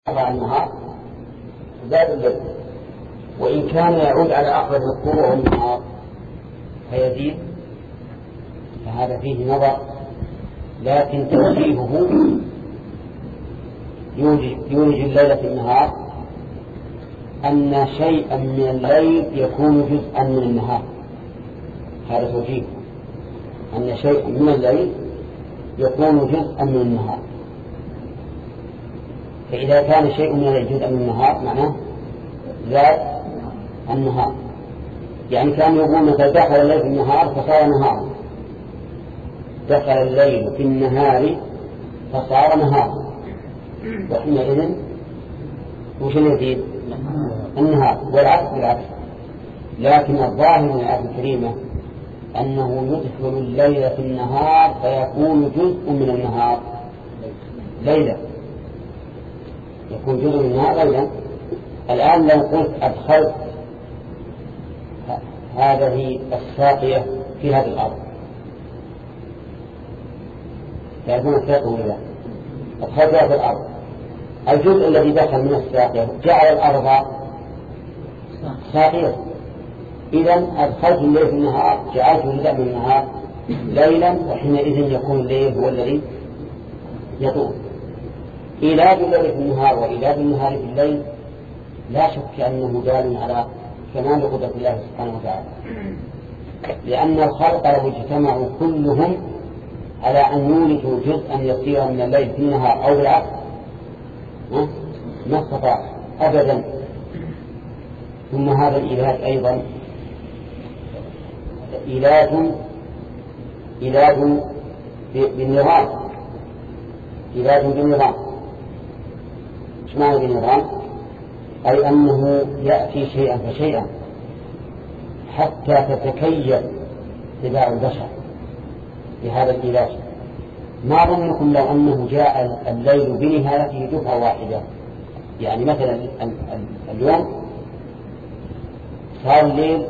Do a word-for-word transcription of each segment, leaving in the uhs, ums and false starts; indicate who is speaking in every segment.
Speaker 1: على النهار زاد الليل، وإن كان يعود على أقرب مذكور وهو النهار فيزيد، فهذا فيه نظر، لكن توجيهه يولج الليل في النهار أن شيئا من الليل يكون جزءا من النهار. هذا توجيه أن شيئا من الليل يكون جزءا من النهار. فإذا كان شيء من الليل جزءا من النهار معناه زاد النهار، يعني كان يقول مثلا دخل الليل في النهار فصار نهار، دخل الليل في النهار فصار نهار، وحينئذ وش يزيد النهار، والعكس بالعكس. لكن الظاهر من الآية الكريمة أنه يدخل الليل في النهار فيكون جزء من النهار ليلة، يكون جزء من النهار ليلة. الآن لو قلت أدخلت هذه الساقية في هذه الأرض، تعرفون الساقية ولا لا؟ أدخلتها في الأرض، الجزء الذي دخل من الساقية جعل الأرض ساقية، إذن أدخلت الليل في النهار جعلت جزء من النهار ليلا، وحينئذ يكون الليل هو الذي يطول. إيلاد الليل في النهار وإيلاد النهار في الليل لا شك أنه دال على كمال قدرة الله سبحانه وتعالى، لأن الخلق لو اجتمعوا كلهم على أن يولدوا جزءا يسيرا من الليل في النهار أو بالعكس ما استطاع أبدا. ثم هذا الإيلاد أيضا إيلاد إيلاد بالنظام، إيلاد بالنظام. ايش معنى بالنظام؟ أي أنه يأتي شيئا فشيئا حتى تتكيف طباع البشر بهذا الإيلاد. ما ظنكم لو أنه جاء الليل بنهايته دفعة واحدة، يعني مثلا اليوم صار الليل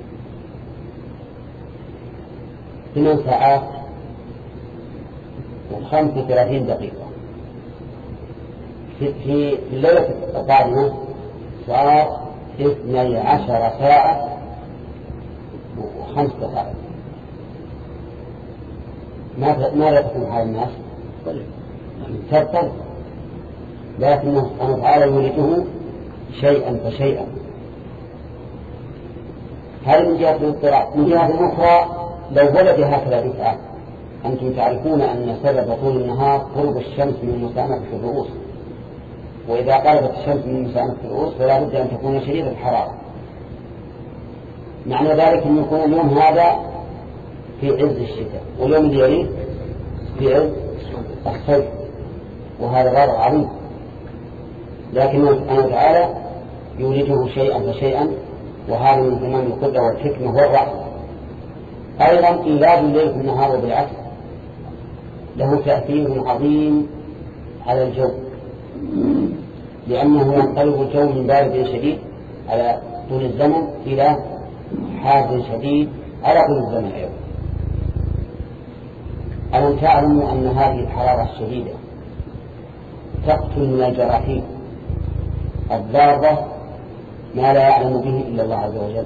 Speaker 1: ثمان ساعات وخمس وثلاثين دقيقة، في الليلة القادمة صار اثني عشر ساعة وخمس دقائق. ماذا تكون حال الناس؟ تبطل، لكنه سبحانه وتعالى يولده شيئا فشيئا. هل من جهة الاضطراب؟ من جهة أخرى لو ولد هكذا دفعة، أنتم تعرفون أن سبب طول النهار قرب الشمس من مسامة الرؤوس، وإذا قربت الشمس من مسامة الرؤوس فلا بد أن تكون شديدة الحرارة. معنى ذلك أن يكون اليوم هذا في عز الشتاء واليوم اللي يليه في عز الصيف، وهذا غير عظيم. لكنه سبحانه وتعالى يولده شيئا فشيئا، وهذا من تمام القدرة والحكمة والرحمة. أيضا إيلاد الليل في النهار وبالعكس له تأثير عظيم على الجو، لأنه ينقلب الجو من بارد شديد على طول الزمن إلى حار شديد على طول الزمن أيضا. ألم تعلموا أن هذه الحرارة الشديدة تقتل من الجراثيم الضارة ما لا يعلم به إلا الله عز وجل؟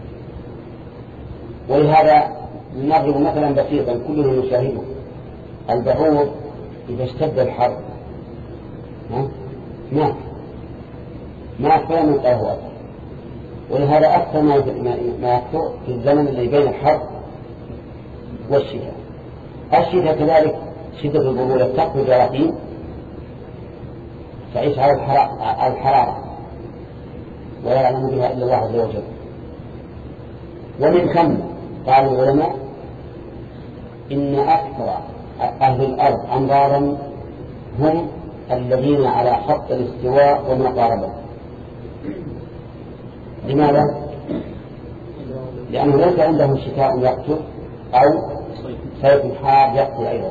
Speaker 1: ولهذا نضرب مثلا بسيطا كلنا نشاهده، البعوض إذا اشتد الحر مات مات فلا من قاه أثر. ولهذا أكثر ما يكثر في الزمن اللي بين الحر والشتاء. الشتاء كذلك شدة البرودة تقتل الجراثيم تعيش على الحرارة ولا يعلم بها إلا الله عز وجل. ومن ثم قال العلماء إن أكثر أهل الأرض أمراضا هم الذين على خط الاستواء وما قاربه. لماذا؟ لأنه ليس عندهم شتاء يقتل أو صيف حار يقتل أيضا،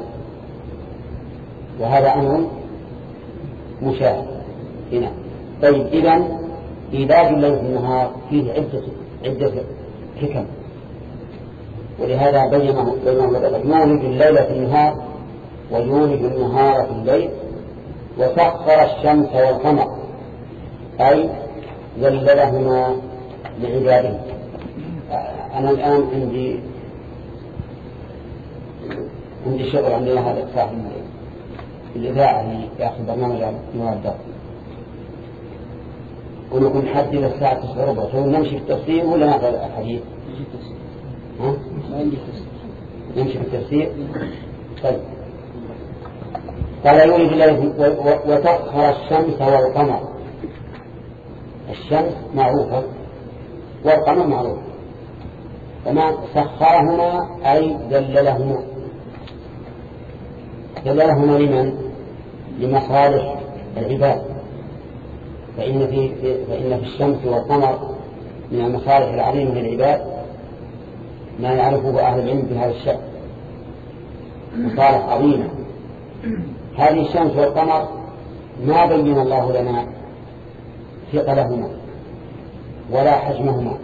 Speaker 1: وهذا أمر مشاهد هنا. طيب إذن إيلاد الليل في النهار فيه عدة عدة حكم، ولهذا بينه بينه وذلك يولد الليل في النهار ويولد النهار في الليل وسخر الشمس والقمر أي ذللهما لعباده. أنا الآن عندي عندي شغل عندنا هذا صاحب الإذاعة اللي يأخذ برنامج المواد، ونكون حدد الساعة تسعة وربع، تقول نمشي في التفسير ولا نأخذ الحديث؟ ها؟ نمشي في التفسير. طيب قال يولد الله وسخر الشمس والقمر. الشمس معروفة والقمر معروف، فما سخرهما أي دللهما. دللهما لمن؟ لمصالح العباد، فإن في, فإن في الشمس والقمر من المصالح العظيمة للعباد ما يعرفه أهل العلم بهذا الشأن، مصالح عظيمة. هذه الشمس والقمر ما بين الله لنا ثقلهما ولا حجمهما،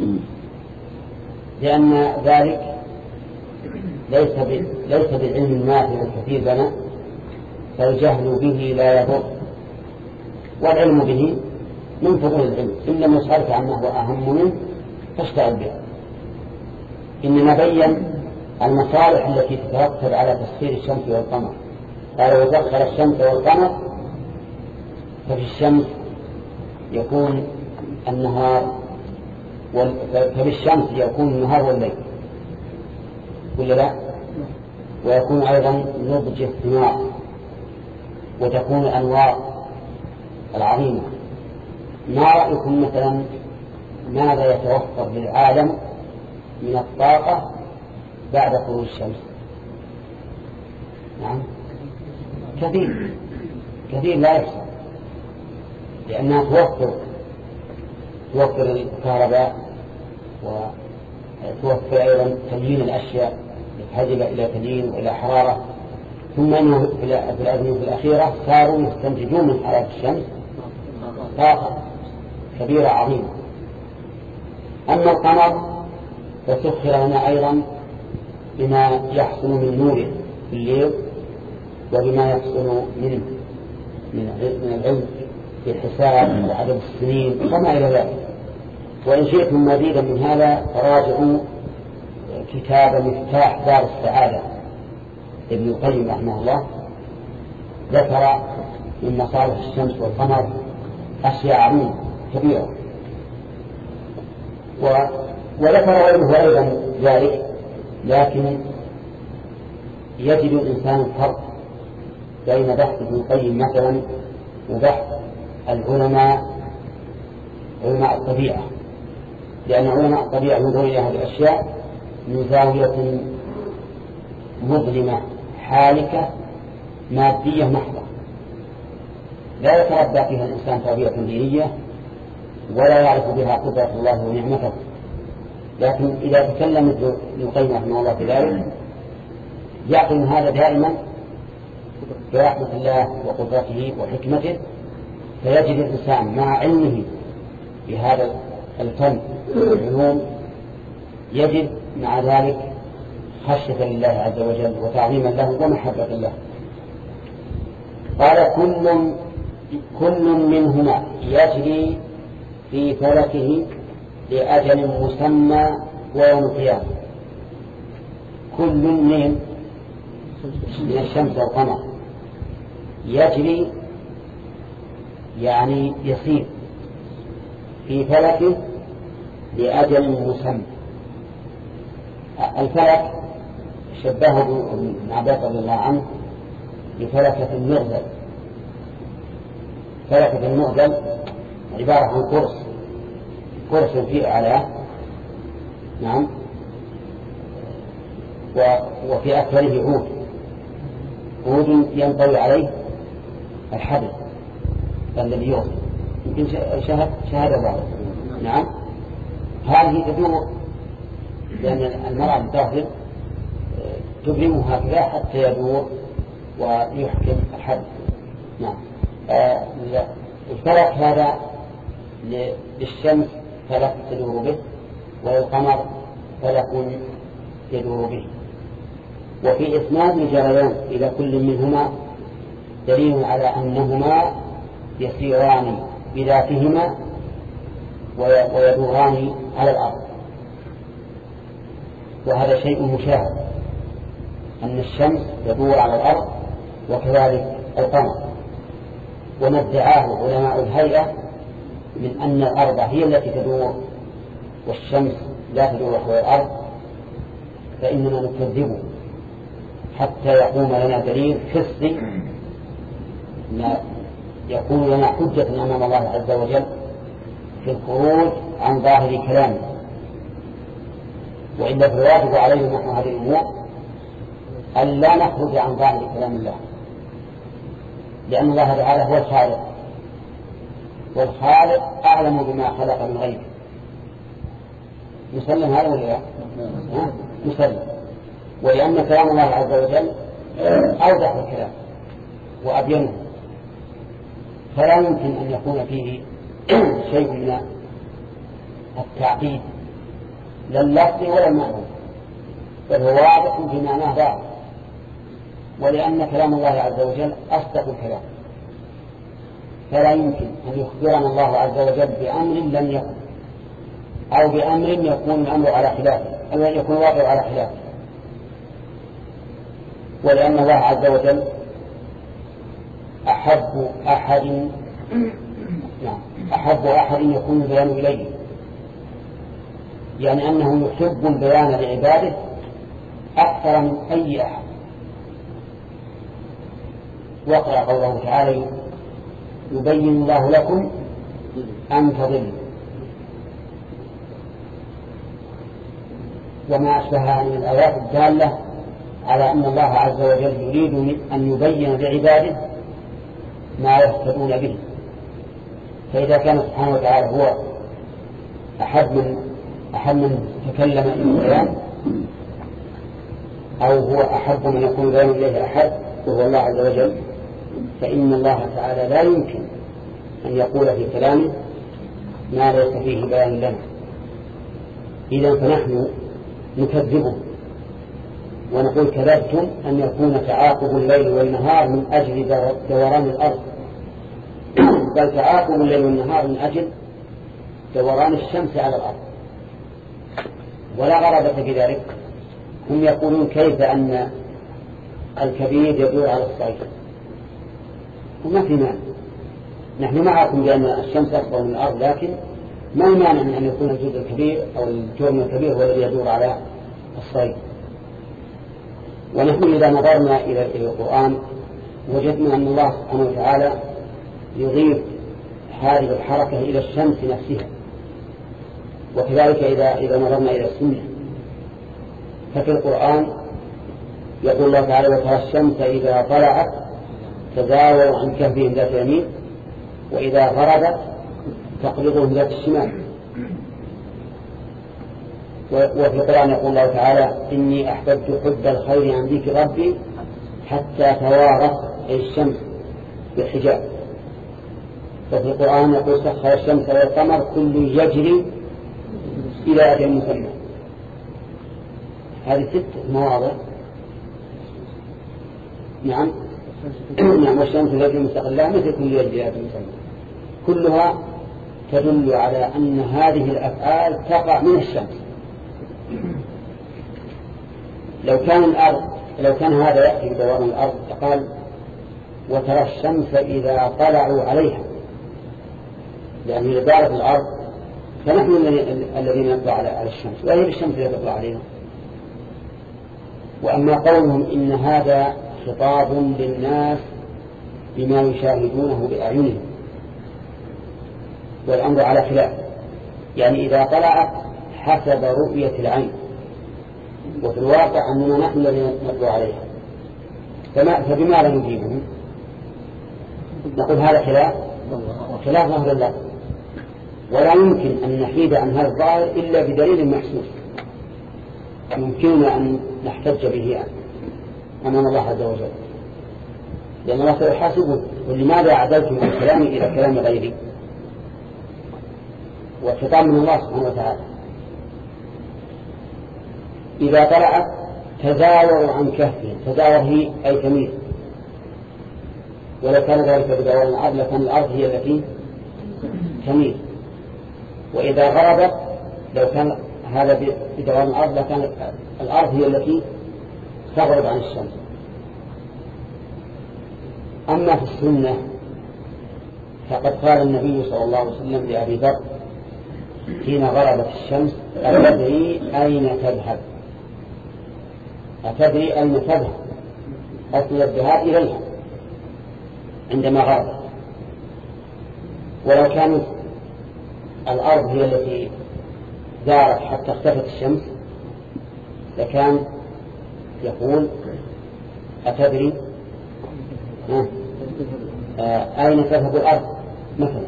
Speaker 1: لأن ذلك ليس ليس بالعلم النافع الكثير لنا، فالجهل به لا يضر، والعلم به من فضول العلم، إن لم يصرف عنه أهم منه فاشتغل به. إنما بين المصالح التي تترتب على تسخير الشمس والقمر. قال وسخر الشمس والقمر، ففي الشمس يكون النهار وال... ففي الشمس يكون النهار والليل ولا لا؟ ويكون أيضا نضج الثمار، وتكون الأنوار العظيمة. ما رأيكم مثلا ماذا يتوفر للعالم من الطاقة بعد خروج الشمس؟ نعم كثير كثير لا يحصى، لأنها توفر توفر الكهرباء، وتوفر أيضا تليين الأشياء يتهجل إلى تليين وإلى حرارة. ثم أنه في الأزمنة الأخيرة صاروا يستنتجون من حرارة الشمس طاقة كبيرة عظيمة. أما القمر فسخر لنا أيضا بما يحصل من نوره في الليل، وبما يحصل منه من العلم في الحساب وعدد السنين وما إلى ذلك. وإن شئتم مزيدا من هذا فراجعوا كتاب مفتاح دار السعادة ابن القيم رحمه الله، ذكر من مصالح الشمس والقمر أشياء عظيمة كبيرة، و... وذكر غيره أيضا ذلك. لكن يجد الإنسان الفرق بين بحث ابن القيم مثلا وبحث العلماء علماء الطبيعة، لأن علماء الطبيعة ينظرون إلى هذه الأشياء من زاوية مظلمة حالكة مادية محضة، لا يتربى فيها الإنسان تربية دينية ولا يعرف بها قدرة الله ونعمته. لكن إذا تكلم ابن القيم رحمه الله بذلك يعقل هذا دائما برحمة الله وقدرته وحكمته، فيجد الإنسان مع علمه بهذا الفن والعلوم يجد مع ذلك خشية لله عز وجل وتعظيما له ومحبة له. قال كل كل منهما يجري في فلكه لأجل مسمى ويوم القيامة. كل من من الشمس والقمر يجري يعني يسير في فلكه لأجل مسمى. الفلك شبهه ابن عباس رضي الله عنه بفلكة المغزل. فلكة المغزل عبارة عن قرص قرص فيه أعلاه، نعم، وفي أكثره عود عود ينطوي عليه الحبل الذي يوصل، يمكن شهد شهد بعض، نعم. هذه تدور لأن المرأة الداخل تبرمه هكذا حتى يدور ويحكم الحبل، نعم. آه الفلك هذا للشمس فلك تدور به، والقمر فلك يدور به، وفي إسناد جريان إلى كل منهما دليل على أنهما يسيران بذاتهما ويدوران على الأرض. وهذا شيء مشاهد أن الشمس تدور على الأرض وكذلك القمر. وما ادعاه علماء الهيئة من أن الأرض هي التي تدور والشمس لا تدور حول الأرض فإننا نكذبه حتى يقوم لنا دليل حسي يكون لنا حجة أمام الله عز وجل في الخروج عن ظاهر كلامه. وإلا فالواجب علينا نحن هذه الأمور أن لا نخرج عن ظاهر كلام الله، لأن الله تعالى هو الخالق، والخالق أعلم بما خلق من غيره. نسلم هذا ولا لا؟ نسلم. ولأن كلام الله عز وجل أوضح الكلام وأبينه، فلا يمكن أن يكون فيه شيء من التعقيد لا اللفظي ولا المعنوي، بل هو واضح في معناه ظاهر. ولأن كلام الله عز وجل أصدق الكلام، فلا يمكن أن يخبرنا الله عز وجل بأمر لم يكن أو بأمر يكون الأمر على خلافه أو يكون الواقع على خلافه. ولأن الله عز وجل أحب أحد نعم أحب أحد يكون البيان إليه، يعني أنه يحب البيان لعباده أكثر من أي أحد. واقرأ قوله تعالى يبين الله لكم أن تضلوا، وما أشبهها من الآيات الدالة على أن الله عز وجل يريد أن يبين لعباده ما يهتدون به. فإذا كان سبحانه وتعالى هو أحد من أحد من تكلم إلى الكلام، أو هو أحب من يكون بيان إليه أحد وهو الله عز وجل، فإن الله تعالى لا يمكن أن يقول في كلامه ما ليس فيه بيان لنا. إذن فنحن نكذبه ونقول كذبتم أن يكون تعاقب الليل والنهار من أجل دوران الأرض، بل تعاقب الليل والنهار من أجل دوران الشمس على الأرض. ولا غرابة في ذلك. هم يقولون كيف أن الكبير يدور على الصغير، وما في مانع. نحن معكم بأن الشمس أكبر من الأرض، لكن ما المانع من أن يكون الجزء الكبير أو الجرم الكبير هو الذي يدور على الصغير. ونحن إذا نظرنا إلى القرآن وجدنا أن الله سبحانه وتعالى يضيف هذه الحركة إلى الشمس نفسها. وكذلك إذا إذا نظرنا إلى السنة ففي القرآن يقول الله تعالى وترى الشمس إذا طلعت تزاور عن كهفهم ذات اليمين وإذا غربت تقرضهم ذات الشمال. وفي القرآن يقول الله تعالى إني أحببت حب الخير عن ذكر ربي حتى توارت الشمس بالحجاب. وفي القرآن يقول سخر الشمس والقمر كل يجري إلى أجل مسمى. هذه ست مواضع. نعم نعم والشمس تجري مستقلها مثل كل يجري إلى أجل مسمى، كلها تدل على أن هذه الأفعال تقع من الشمس. لو كان الأرض لو كان هذا يأتي بدوران الأرض فقال وترى الشمس إذا طلعوا عليها، لأن إذا دارت الأرض فنحن الذين نطلع على الشمس وهي الشمس التي تطلع علينا. وأما قولهم إن هذا خطاب للناس بما يشاهدونه بأعينهم، والأمر على خلاف، يعني إذا طلعت حسب رؤية العين، وفي الواقع أننا نحن الذين نطلع عليها، فبماذا نجيبهم؟ نقول هذا خلاف خلاف ظهر الله، ولا يمكن أن نحيد عن هذا الظاهر إلا بدليل محسوس يمكننا أن نحتج به أمام الله عز وجل، لأن الله سيحاسبه ولماذا عدلت من كلامي إلى كلام غيري؟ والخطاب من الله سبحانه وتعالى. إذا طلعت تزاوروا عن كهفهم، تزاور هي أي تميل، ولو كان ذلك بدوران الأرض لكان الأرض هي التي تميل، وإذا غربت لو كان هذا بدوران الأرض لكان الأرض هي التي تغرب عن الشمس. أما في السنة فقد قال النبي صلى الله عليه وسلم لأبي ذر حين غربت الشمس: أتدري أين تذهب؟ أتدري أين تذهب؟ أصل الذهاب إليها عندما غربت. ولو كانت الأرض هي التي دارت حتى اختفت الشمس لكان يقول: أتدري آه أين تذهب الأرض مثلا.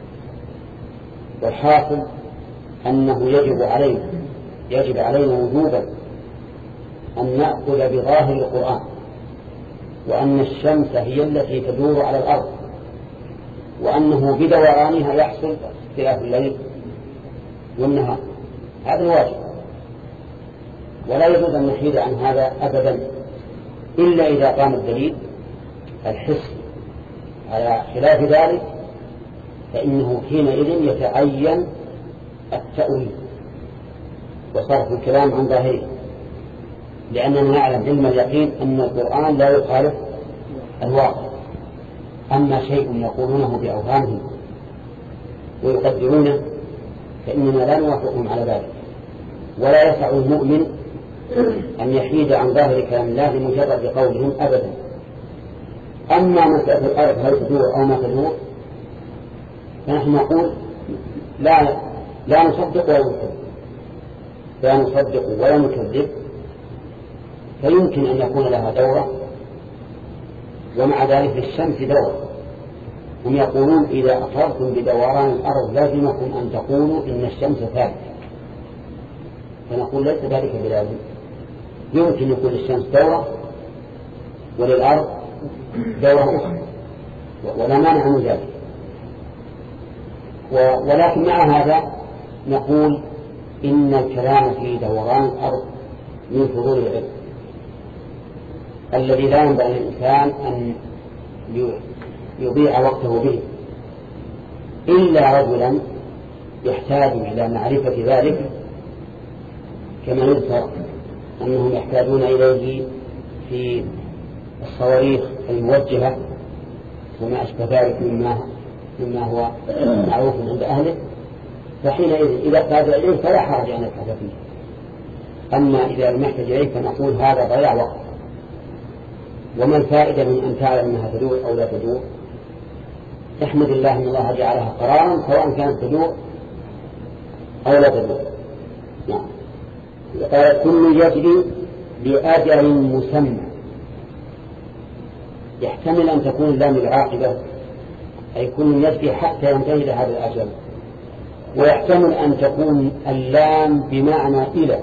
Speaker 1: والحاصل أنه يجب علينا يجب علينا وجوبا أن نأخذ بظاهر القرآن، وأن الشمس هي التي تدور على الأرض، وأنه بدورانها يحصل اختلاف الليل والنهار. هذا الواجب، ولا يجوز أن نحيد عن هذا أبدا إلا إذا قام الدليل الحسي. على خلاف ذلك فإنه حينئذ يتعين التأويل وصرف الكلام عن ظاهره، لأننا نعلم علم اليقين أن القرآن لا يخالف الواقع. أما شيء يقولونه بأوهامهم ويقدرونه فإننا لا نوافقهم على ذلك، ولا يسع المؤمن أن يحيد عن ظاهر كلام الله لمجرد قولهم أبدا. أما مسألة الأرض هل تدور أو ما تدور فنحن نقول لا لا نصدق ولا نكذب، لا نصدق ولا نكذب. فيمكن أن يكون لها دورة ومع ذلك للشمس دورة. هم يقولون: إذا أقررتم بدوران الأرض لازمكم أن تقولوا إن الشمس ثابتة. فنقول: ليس ذلك بلازم، يمكن يكون للشمس دورة وللأرض دورة أخرى ولا مانع من ذلك. ولكن مع هذا نقول إن الكلام في دوران الأرض من فضول العلم الذي لا ينبغي للإنسان أن يضيع وقته به، إلا رجلا يحتاج إلى معرفة ذلك، كما يذكر أنهم يحتاجون إليه في الصواريخ الموجهة وما أشبه ذلك مما, مما هو معروف عند أهله. فحينئذ إذا احتاج إليه فلا حرج أن يبحث فيه. أما إذا لم يحتاج إليه فنقول هذا ضياع وقت. وما الفائدة من أن تعلم أنها تدور أو لا تدور؟ احمد الله أن الله جعلها قرارا سواء كانت تدور أو لا تدور. نعم. قال: كل يجري لأجل مسمى. يحتمل أن تكون اللام العاقبة أي كل يجري حتى ينتهي لهذا الأجل، ويحتمل أن تكون اللام بمعنى إلى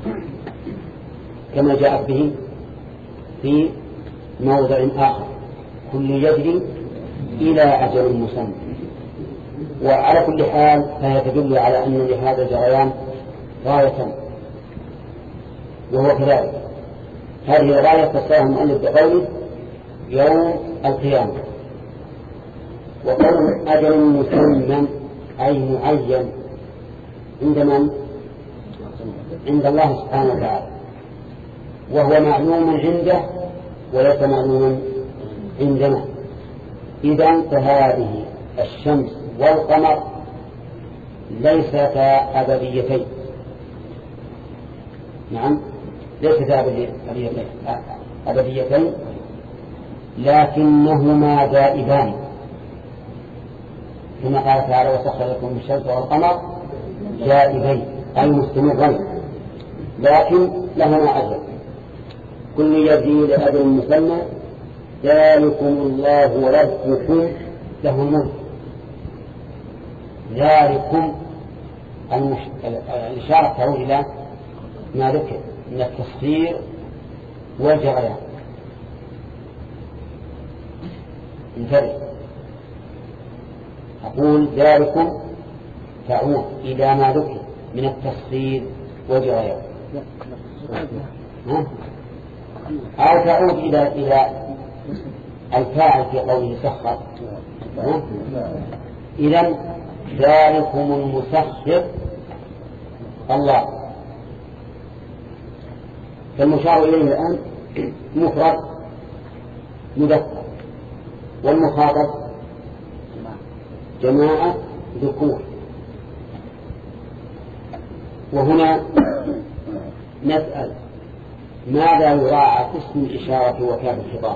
Speaker 1: كما جاءت به في موضع آخر: كل يجري إلى أجل مسمى. وعلى كل حال فهي تدل على أن لهذا الجريان غاية، وهو كذلك. هذه الغاية فسرها المؤلف بقوله: يوم القيامة. وقول أجل مسمى أي معين عند من؟ عند الله سبحانه وتعالى، وهو معلوم عنده وليس معلوما عندنا. إذن فهذه الشمس والقمر ليستا أبديتين. نعم، ليستا أبديتين لكنهما دائبان، كما قال تعالى: وسخر لكم الشمس والقمر دائبين أي مستمرين، لكن لهما أجل. كل يجري لأجل مسمى، ذلكم الله ربكم له الملك. ذلكم الإشارة تعود إلى ما ذكر من التصغير والجريان. انتبه، أقول ذلكم تعود إلى ما ذكر من التصغير والجريان، أو تعود إلى إلى الفاعل في قوله سخر. إذن ذلكم المسخر الله. فالمشار إليه الآن مفرد مذكر، والمخاطب جماعة ذكور. وهنا نسأل ماذا يراعى اسم الإشارة وكاف الخطاب؟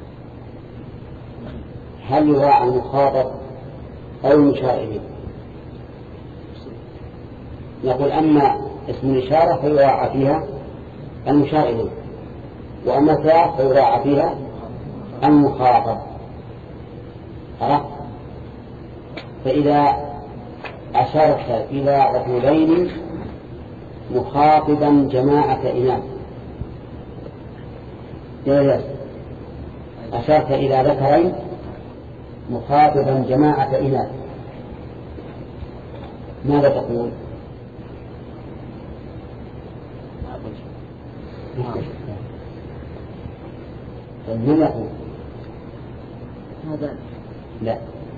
Speaker 1: هل يراعى المخاطب أو المشار إليه؟ نقول أما اسم الإشارة فيراعى فيها المشار إليه، وأما كاف فيراعى فيها المخاطب. عرفت؟ فإذا أشرت إلى رجلين مخاطبا جماعة إناث، أشرت إلى ذكرين مخاطبا جماعة إناث، ماذا تقول؟ من يقول؟
Speaker 2: هذا
Speaker 1: لا،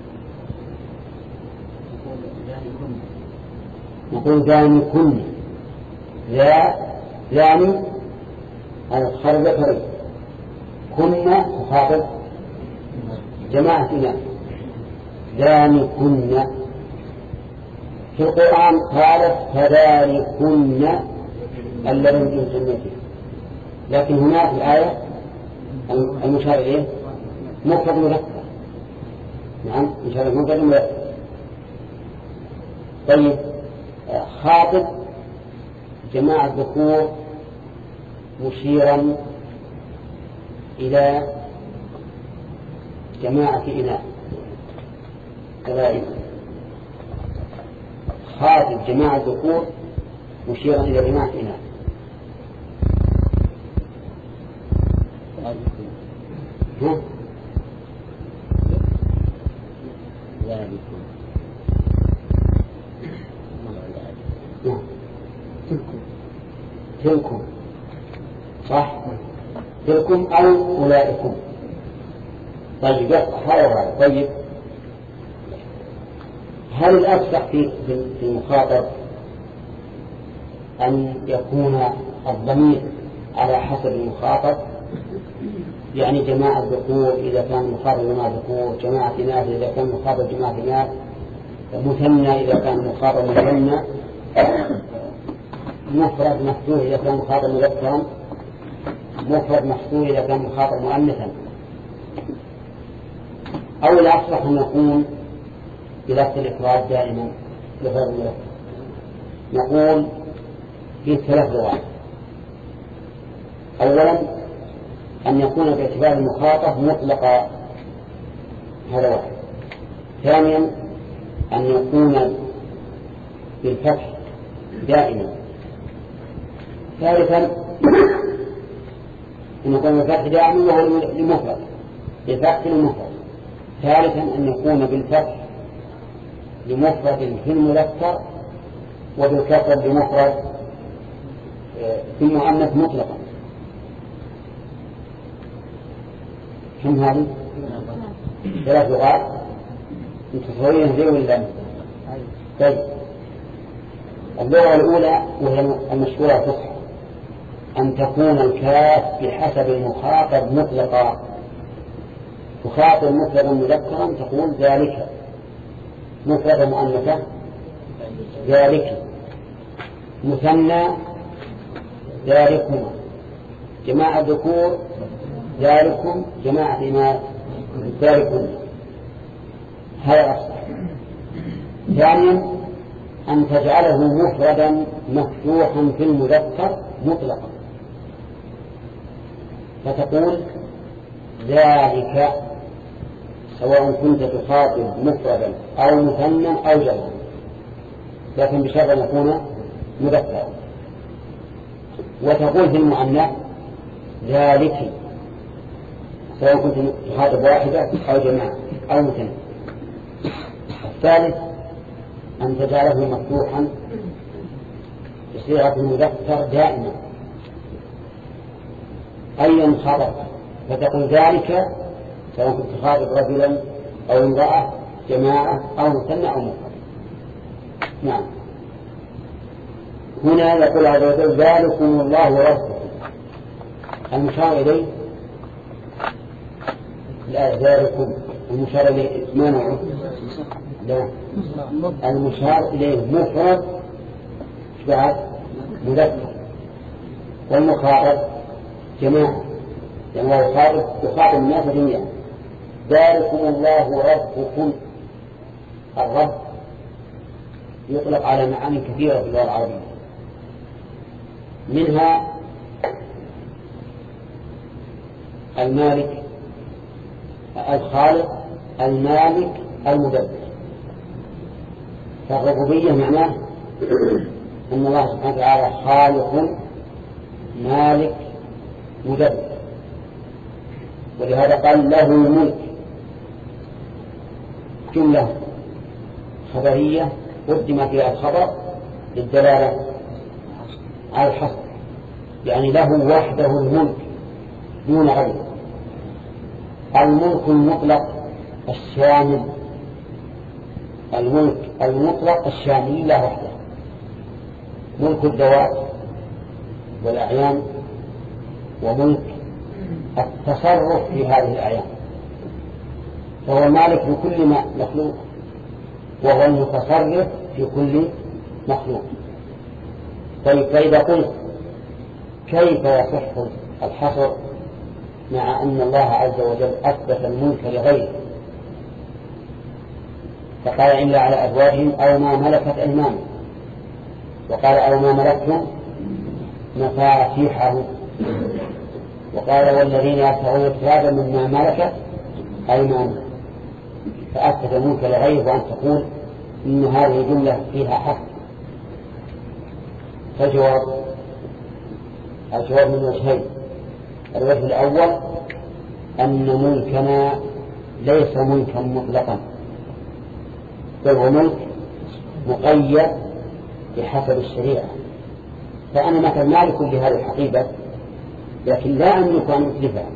Speaker 1: نقول ذاني كن ذا ذاني الخرج ذكرين كنا مخاطب جماعة إناث ذاني كنا. في القرآن قالت فذلكن الذي من سنته، لكن هنا في الآية المشار إليه مفرد مذكر. نعم مشار مفرد مذكر. طيب خاطب جماعة ذكور مشيرا إلى جماعة إناث كذلك. خاطب جماعة ذكور مشيرا إلى جماعة إناث. ها؟ تلكم صح، تلكم أو أولئكم. طيب هذا. طيب هل الأفسح في في المخاطب أن يكون الضمير على حسب المخاطب؟ يعني جماعة ذكور إذا كان مخاطب جماعة ذكور، جماعة إناث إذا كان مخاطب جماعة إناث، مثنى إذا كان مخاطب مثنى، مفرد مفتوح إذا كان مخاطب مذكرا، مفرد مفتوح إذا كان مخاطب مؤنثا. أو الأصلح أن يكون بلفظ الإفراد دائما لفظ المذكر. نقول في ثلاث لغات. أولا أن يكون باعتبار المخاطب مطلقا، هذا واحد. ثانيا أن يكون بالفتح دائما. ثالثا أن يكون بالفتح دائما وهو لمفرد بالفتح لمفرد. ثالثا أن يكون بالفتح لمفرد في المذكر وبالكسر لمفرد في المؤنث مطلقا. كم هذه؟ ثلاث لغات متصورين زي ولا؟ طيب اللغة الأولى وهي المشهورة تصح أن تكون الكاف بحسب المخاطب مطلقا. تخاطب مفردا مذكرا تقول ذلك، مفردا مؤنثا ذلك، مثنى ذلكما، جماعة ذكور ذلكم، جماعة إناث ذلكم. هذا أصح. ثانيا أن تجعله مفردا مفتوحا في المذكر مطلقا، فتقول ذلك سواء كنت تخاطب مفردا أو مثنى أو جمعا، لكن بشرط أن يكون مذكرا. وتقول في المؤنث ذلك سواء كنت تخاطب واحدة أو جماعة أو مثنى. الثالث أن تجعله مفتوحا بصيغة المذكر دائما أيا خطأ، فتقول ذلك سواء كنت تخاطب رجلا أو امرأة، جماعة أو مثنى أو مفرد. نعم. هنا يقول عز وجل ذلكم الله ربكم. المشار إليه لا ذلكم المشار إليه ما نوعه؟ لا، المشار إليه مفرد بعد مذكر، والمخاطب جماعة، يعني هو يخاطب يخاطب الناس جميعا. ذلكم الله ربكم. الرب يطلق على معاني كثيرة في اللغة العربية، منها المالك الخالق المالك المدبر. فالربوبية معناه أن الله سبحانه وتعالى خالق مالك مدبر، ولهذا قال له الملك. جملة خبرية قدم فيها الخبر للدلالة على الحصر، يعني له وحده الملك دون غيره. الملك المطلق الشامل، الملك المطلق الشامل له وحده، ملك الذوات والأعيان، وملك التصرف في هذه الأعيان. فهو مالك لكل مخلوق، وهو المتصرف في كل مخلوق. طيب، فإذا قلت كيف يصح الحصر مع أن الله عز وجل أثبت الملك لغيره؟ فقال إلا على أزواجهم أو ما ملكت أيمانهم، وقال أو ما ملكتم مفاتيحه، وقال والذين يفتحون الكتاب مما ملكت أيمانهم. فأثبت الملك لغيره، وأن تقول إن هذه الجملة فيها حق. فالجواب الجواب من وجهين. الوجه الأول أن ملكنا ليس ملكا مطلقا، بل هو ملك مقيد بحسب الشريعة. فأنا مثلا مالك لهذه الحقيبة، لكن لا أملك أن أتلفها.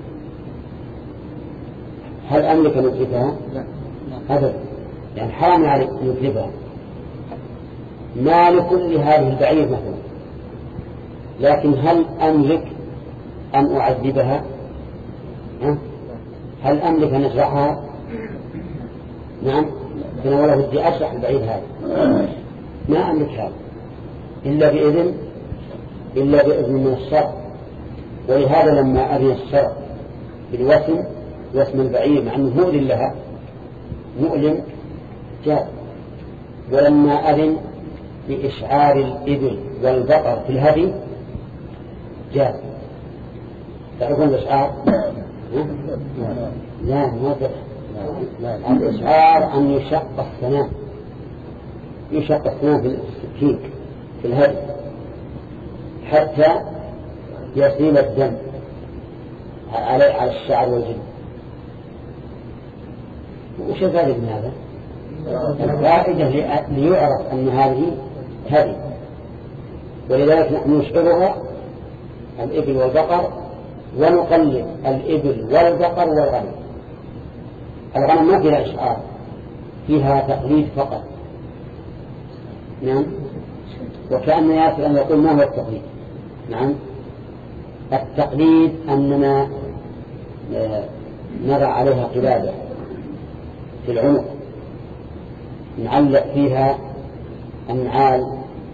Speaker 1: هل أملك أن أتلفها؟ أبدا، يعني حرام عليك أن أتلفها. مالك لهذه البعير مثلا، لكن هل أملك أن أعذبها؟ هل أملك أن أشرحها؟ نعم، فأنا ولا بدي أشرح البعير هذا، ما أملك هذا إلا بإذن إلا بإذن من الشرع. ولهذا لما أذن الشرع بالوسم، وسم البعير مع أنه مؤلم لها مؤلم جاء، ولما أذن بإشعار الإبل والبقر في الهدي جاء. تعرفون الإشعار؟ لا ما لا الإشعار أن يشق السنام، يشق السنام في السكين في الهدي حتى يسيل الدم على على الشعر والجلد. وش الفائدة من هذا؟ الفائدة ليعرف أن هذه هدي، ولذلك نحن نشعرها الإبل والبقر، ونقلد الإبل والبقر والغنم. الغنم ما فيها إشعار، فيها تقليد فقط. نعم، وكأن ياسر أن يقول ما هو التقليد. نعم، التقليد أننا نضع عليها قلادة في العنق نعلق فيها النعال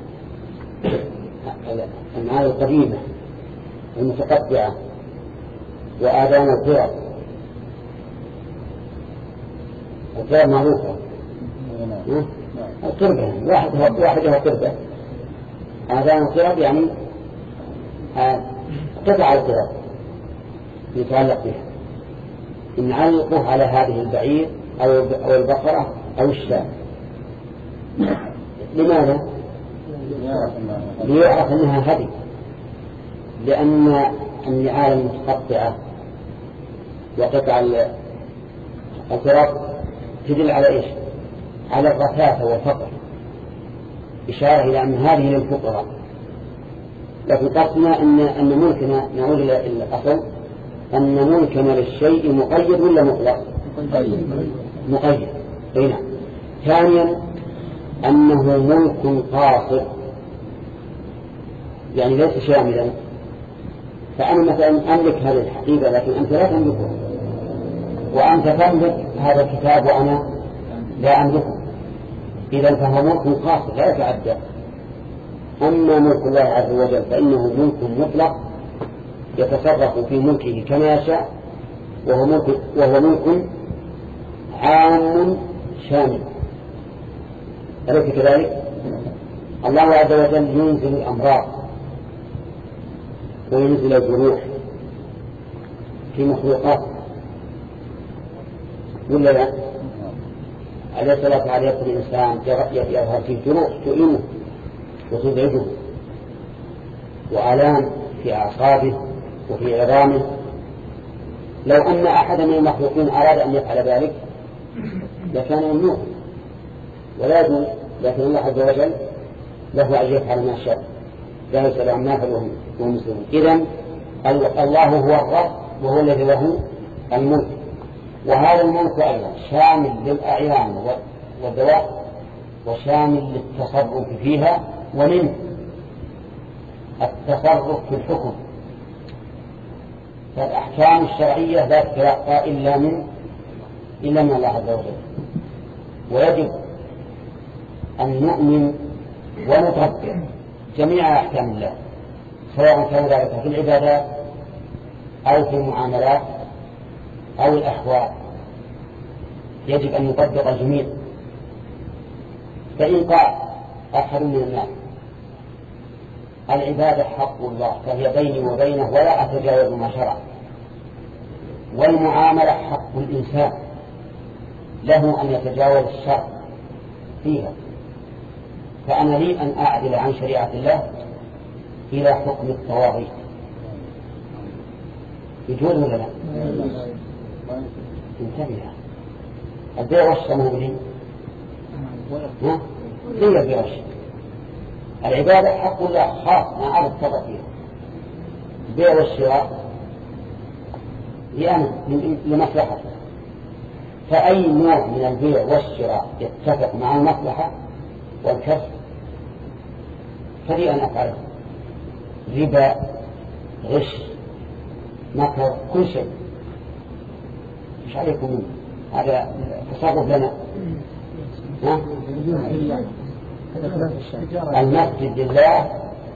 Speaker 1: النعال القديمة المتقطعة وآذان القرب. القرب معروفة، القربة واحدها واحدها قربة. آذان القرب يعني قطع القرب يتعلق بها، نعلقه على هذه البعير أو البقرة أو الشاة. لماذا؟ ليعرف أنها هدي، لأن النعال المتقطعة وقطع القرب تدل على إيش؟ على الرثاثة والفقر، إشارة إلى أن هذه للفقراء. لكن قصدنا أن أن ملكنا نعود إلى الأصل أن ملك مال الشيء مقيد ولا مطلق؟ مقيد. هنا ثانيا أنه ملك قاصر، يعني ليس شاملا. فأنا مثلا أملك هذه الحقيبة لكن أنت لا تملكها، وأنت تملك هذا الكتاب وأنا لا أملكه، إذا فهو ملك قاصر لا يتعدى. أما ملك الله عز وجل فإنه ملك مطلق يتصرف في ملكه كما يشاء، وهو ملك, وهو ملك عام شامل. أليس كذلك؟ الله عز وجل ينزل الأمراض وينزل الجروح في مخلوقات ولا لا؟ عليه الصلاة عليه الإنسان يظهر في الجروح تؤلمه وتزعجه، وآلام في أعصابه وفي عظامه. لو أن أحدا من المخلوقين أراد أن يفعل ذلك لكان ممنوع ولا يجوز، لكن الله عز وجل له أن يفعل ما شاء، لا يسأل عما يفعل وهم مسلمون. إذن الله هو الرب وهو الذي له الملك، وهذا الملك أيضا شامل للأعيان والدواء وشامل للتصرف فيها، ومن التصرف في الحكم. فالأحكام الشرعية لا تتلقى إلا من إلا من الله عز وجل، ويجب أن نؤمن ونطبق جميع أحكام الله، سواء كان ذلك في العبادات أو في المعاملات أو الأحوال، يجب أن نطبق الجميع. فإن قال أحد من الناس العبادة حق الله فهي بيني وبينه ولا أتجاوز ما شرع، والمعاملة حق الإنسان له أن يتجاوز الشرع فيها، فأنا لي أن أعدل عن شريعة الله إلى حكم الطواغيت. يجوز ولا لا؟ انتبه، البيع والشراء مهمين. ها؟ ليه البيع والشراء؟ العبادة حق الله خاص ما عاد التضع فيها. البيع والشراء لأنه لمصلحة، فأي نوع من البيع والشراء يتفق مع المصلحة والكسب فلي أن أفعله. ربا، غش، مكر، كل شيء مش عليكم منه، هذا تصرف لنا. المسجد لله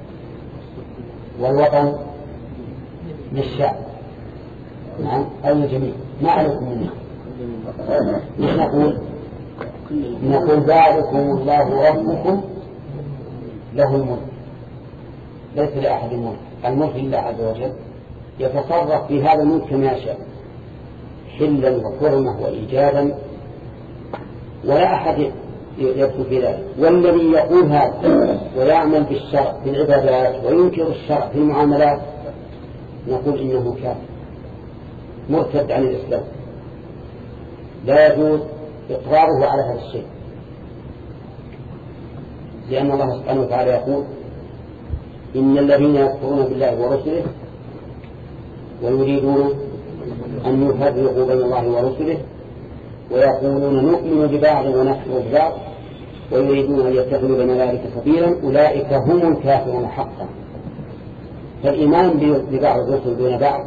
Speaker 1: والوطن للشعب، نعم أي الجميع، ما عليكم منه. مش نقول نقول ذلكم الله ربكم له الملك، ليس لأحد الملك، الملك لله عز وجل، يتصرف في هذا الملك كما يشاء، حلا وحرمة وإيجابا، ولا أحد يدخل في ذلك. والذي يقول هذا ويعمل بالشرع في العبادات وينكر الشرع في المعاملات نقول إنه كافر مرتد عن الإسلام، لا يجوز إقراره على هذا الشيء، لأن الله سبحانه وتعالى يقول إن الذين يكفرون بالله ورسله ويريدون أن يفرقوا بين الله ورسله ويقولون نؤمن ببعض ونكفر ببعض ويريدون أن يتخذوا بين ذلك سبيلا أولئك هم الكافرون حقا. فالإيمان ببعض الرسل دون بعض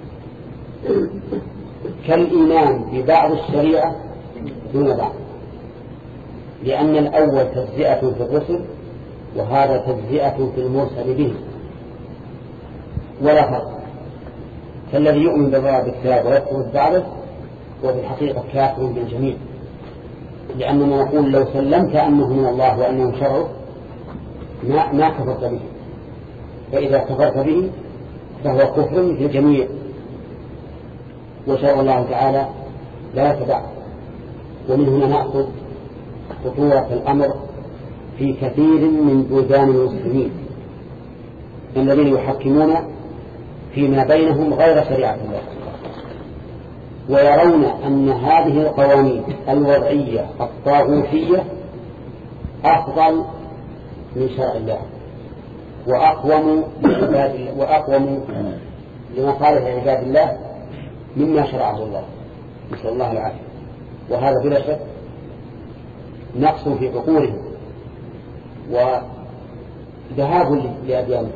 Speaker 1: كالإيمان ببعض الشريعة دون بعض، لأن الأول تجزئة في الرسل وهذا تجزئة في المرسل به ولا فرق. فالذي يؤمن ببعض الكتاب ويكفر ببعضه هو في الحقيقة كافر بالجميع، لأننا نقول لو سلمت أنه من الله وأنه شرعه ما, ما كفرت به، فإذا كفرت به فهو كفر في الجميع، وشرع الله تعالى لا يتبع. ومن هنا نأخذ خطورة الأمر في كثير من بلدان المسلمين الذين يحكمون فيما بينهم غير شريعة الله، ويرون أن هذه القوانين الوضعية الطاغوتية أفضل من شرع الله وأقوم لعباد الله وأقوم لمصالح عباد الله مما شرعه الله، نسأل الله العافية. وهذا بلا شك نقص في عقولهم وذهاب لأديانهم.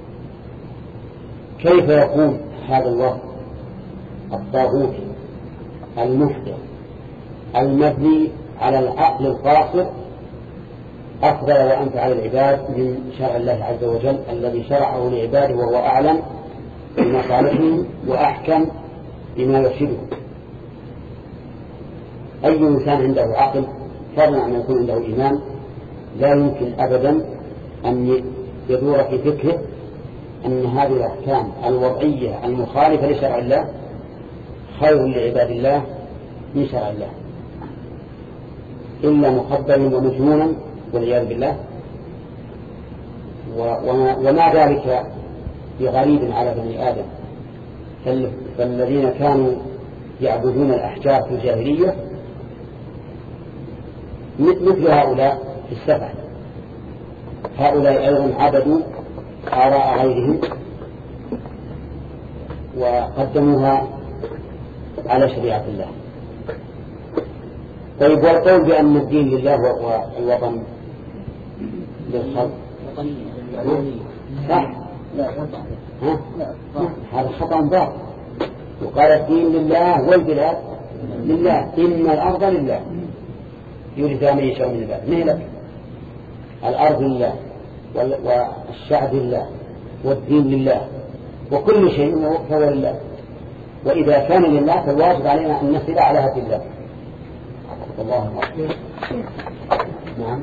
Speaker 1: كيف يكون هذا الوصف الطاغوتي المحدث المبني على العقل القاصر أفضل وأنفع على العباد من شرع الله عز وجل الذي شرعه لعباده وهو أعلم بمصالحهم وأحكم بما يرشدهم؟ أي إنسان عنده عقل فضلا أن يكون عنده إيمان لا يمكن أبدا أن يدور في فكره أن هذه الأحكام الوضعية المخالفة لشرع الله خير لعباد الله من شرع الله، إلا مخبلا ومجنونا والعياذ بالله. وما ذلك بغريب على بني آدم، فالذين كانوا يعبدون الأحجار في الجاهلية مثل هؤلاء في السبع، هؤلاء أيضا عبدوا آراء غيرهم وقدموها على شريعة الله. طيب، والقول بأن الدين لله والوطن للخلق صح؟ ها؟ هذا خطأ باطل. وقال الدين لله والبلاد لله، إن الأرض لله يورثها من يشاء من العباد. مهلك الأرض لله والشعب لله والدين لله وكل شيء هو لله، وإذا كان لله فالواجب علينا أن نصل على هدي الله. الله أكبر. نعم.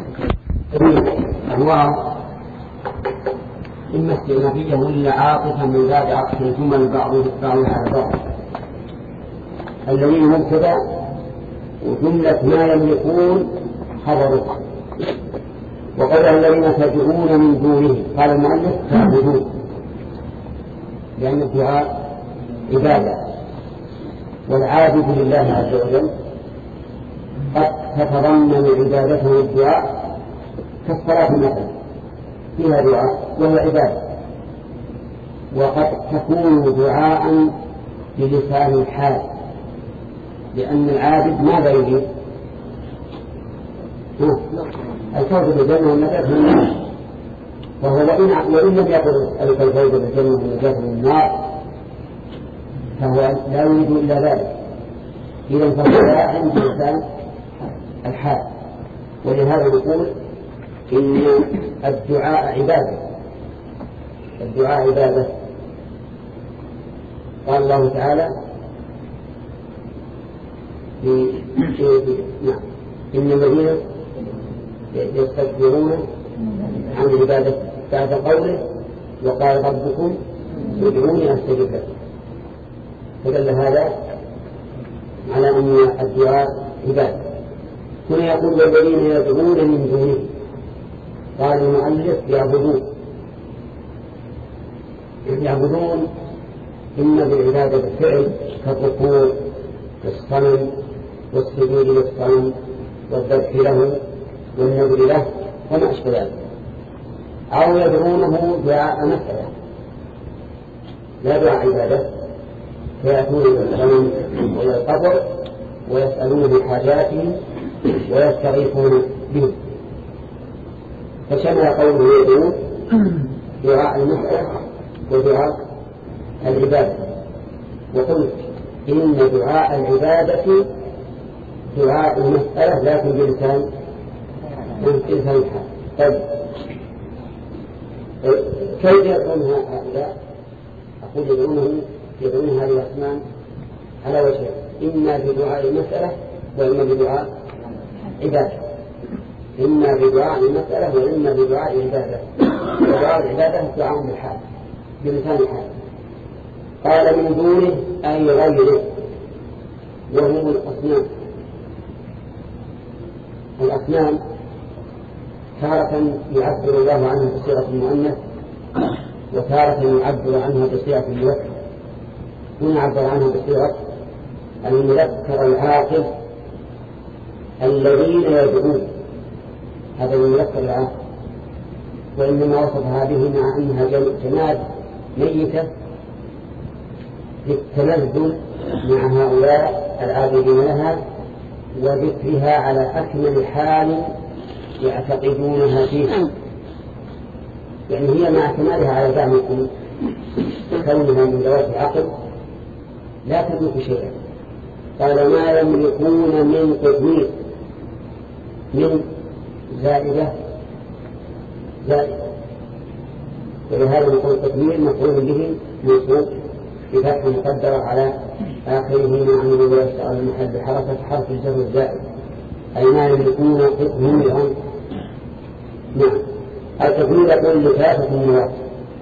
Speaker 1: أنواع إما استئنافية ولا عاطفة من ذات عطف الجمل بعض بعضها على بعض. الذين مبتدأ وجملة ما يملكون خبرها، وقال الذين تدعون من دونه قال المؤلف تعبدون، لأن الدعاء عبادة، والعابد لله عز وجل قد تتضمن عبادته الدعاء كالصلاة مثلا فيها دعاء وهي عبادة، وقد تكون دعاء بلسان الحال، لأن العابد ماذا يريد؟ الفوز بالجنة والنجاة من النار، وهو وإن لم يقل ألك الفوز بالجنة والنجاة من النار فهو لا يريد إلا ذلك. إذا فهو عند لسان الحال. ولهذا نقول إن الدعاء عبادة، الدعاء عبادة. قال الله تعالى في نعم إن الذين يستكبرون عن عبادة بعد قوله وقال ربكم ادعوني أستجب لكم، فدل هذا على أن الدعاء عبادة. هنا يقول والذين يدعون من دونه، قال المؤلف يعبدون. يعبدون إما بالعبادة بالفعل كالركوع والصنم والسجود للصنم والذبح له والنذر له وما أشبه ذلك، أو يدعونه دعاء مسألة لا دعاء عبادة، فيأتون إلى الصنم وإلى القبر ويسألون بحاجاتهم ويستغيثون به، فشمل قوله يدعون دعاء المسألة ودعاء العبادة. وقلت إن دعاء العبادة دعاء المسألة لكن بلسان بلسان الحال. طيب كيف يدعون هؤلاء؟ أقول يدعونه يدعون هذه الأسماء على وجهين، إما بدعاء المسألة وإما بدعاء عبادة، إما بدعاء المسألة وإما بدعاء العبادة. ودعاء العبادة دعاء بالحال بلسان الحال. قال من دونه أي غيره، وهم الأصنام. الأصنام تارة يعبر الله عنها بصيغة المؤنث وتارة يعبر عنها بصيغة المذكر. هنا عبر عنها بصيغة المذكر العاقل الذين يدعون، هذا المذكر العاقل، وإنما وصف هذه مع أنها جماد ميتة للتلذذ مع هؤلاء العابدين لها وذكرها على أكمل حال يعتقدونها فيها. يعني هي مع كمالها على زعمكم كونها من ذوات عقل لا تملك شيئا. قال ما يملكون من قطمير، من زائدة زائدة، ولهذا نقول قطمير مفعول به منصوب بفتح مقدرة على آخره من عمل ويشتغل المحل بحركة حرف الجر الزائد، أي ما يملكون قطميرا. نعم، القطمير يقول لثلاثة النواة،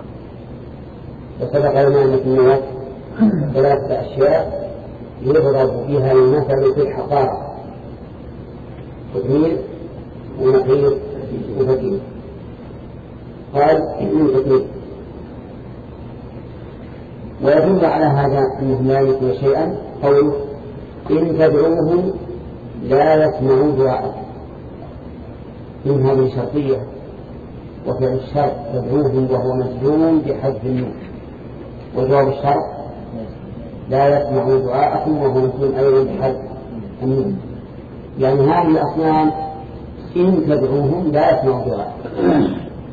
Speaker 1: وسبق لنا أن النواة ثلاثة أشياء يضرب بها المثل في الحقارة: قطمير ونقير وفتيل. قال من قطمير. ويدل على هذا أنهم لا يملكون شيئا قوله إن تدعوهم لا يسمعوا دعاءكم. إن هذه شرطية، وفعل الشرط تدعوهم وهو مجزوم بحذف النون، وجواب الشرط لا يسمعوا دعاءكم وهو مجزوم أيضا بحذف النون. يعني هذه الأصنام إن تدعوهم لا يسمعوا دعاءكم.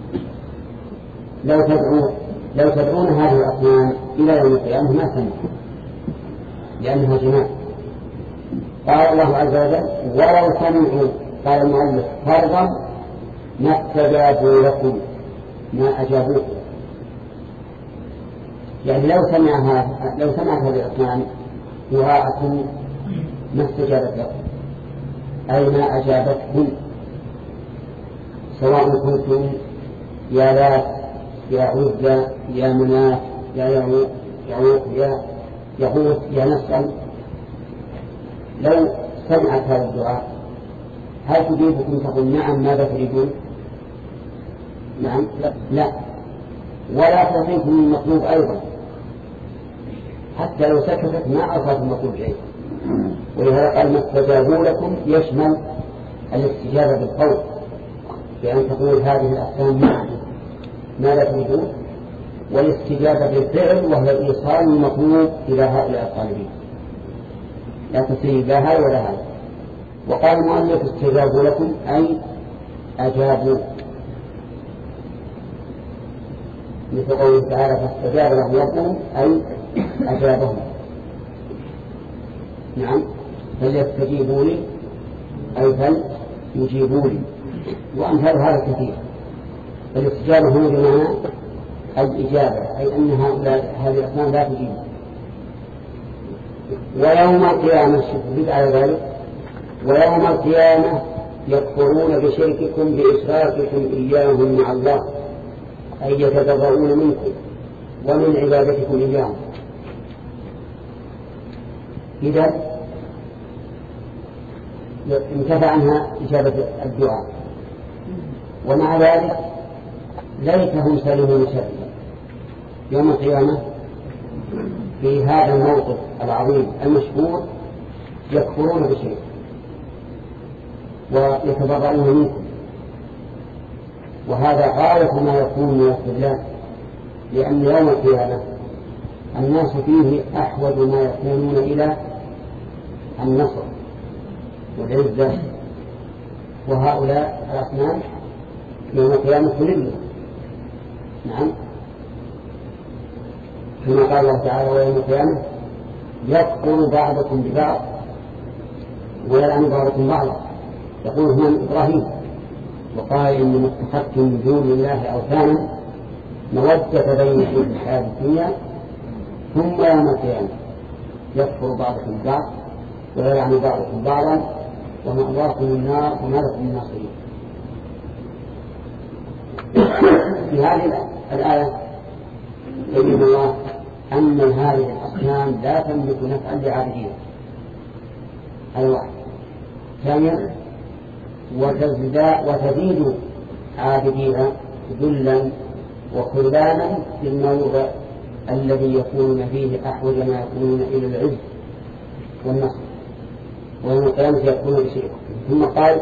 Speaker 1: لو تدعو لو تدعون هذه الأصنام إلى يوم القيامة ما سمعوا، لأنها جماع. قال الله عز وجل ولو سمعوا، قال المؤلف فرضا ما استجابوا لكم، ما أجابوكم. يعني لو سمع لو سمعت هذه الأصنام دعاءكم ما استجابت لكم، أي ما أجابتكم، سواء كنتم يا لات يا عزى يا مناف يا يعوق يا يغوث يا نسأل. لو سمعت هذا الدعاء هل تجيبكم تقول نعم ماذا تريدون؟ نعم لا, لا. ولا تعطيكم المطلوب أيضا، حتى لو سكتت ما أعطاكم المطلوب شيء. ولهذا قال ما استجابوا لكم يشمل الاستجابة بالقول، بأن تقول هذه الأحكام نعم ماذا تريدون، والاستجابة بالفعل وهي إيصال المطلوب إلى هؤلاء الطالبين، لا تسيب لا هذا ولا هذا. وقال المؤلف استجابوا لكم أي أجابوا، مثل قوله تعالى فاستجاب لهم ربهم أي أجابهم. نعم فليستجيبوا لي أي فليجيبوا لي، وأمثال هذا كثير. فالاستجابة هنا بمعنى الإجابة، أي أن هؤلاء هذه الأصنام لا تجيب. ويوم القيامة شدد على ذلك، ويوم القيامة يكفرون بشرككم بإشراككم إياهم مع الله، أي يتبرؤون منكم ومن عبادتكم إياهم. إذا انتفع عنها إجابة الدعاء، ومع ذلك ليتهم سلموا شرا يوم القيامة في هذا الموقف العظيم المشهور، يكفرون بشيء ويتبرؤون منكم، وهذا غاية ما يكون من الخذلان، لأن يوم القيامة الناس فيه أحوج ما يكونون إلى النصر والعزة، وهؤلاء الأصنام يوم القيامة تذل. نعم كما قال الله تعالى ويوم القيامة يكفر بعضكم ببعض ويلعن بعضكم بعضا. يقول هنا إبراهيم وقال إن اتخذتم من دون الله أوثانا مودة بينكم في الحياة الدنيا ثم يوم القيامة يكفر بعضكم ببعض ويلعن بعضكم بعضا ومأواكم النار وما لكم من ناصرين. في هذه الآية يبين الله أن هذه الأصنام لا تملك نفعا لعابدين. هذا واحد. ثانيا وتزيد عابدين ذلا وخذلانا في الموضع الذي يكونون فيه أحوج ما يكونون إلى العز والنصر، ويوم القيامة يكونون بشيء. ثم قال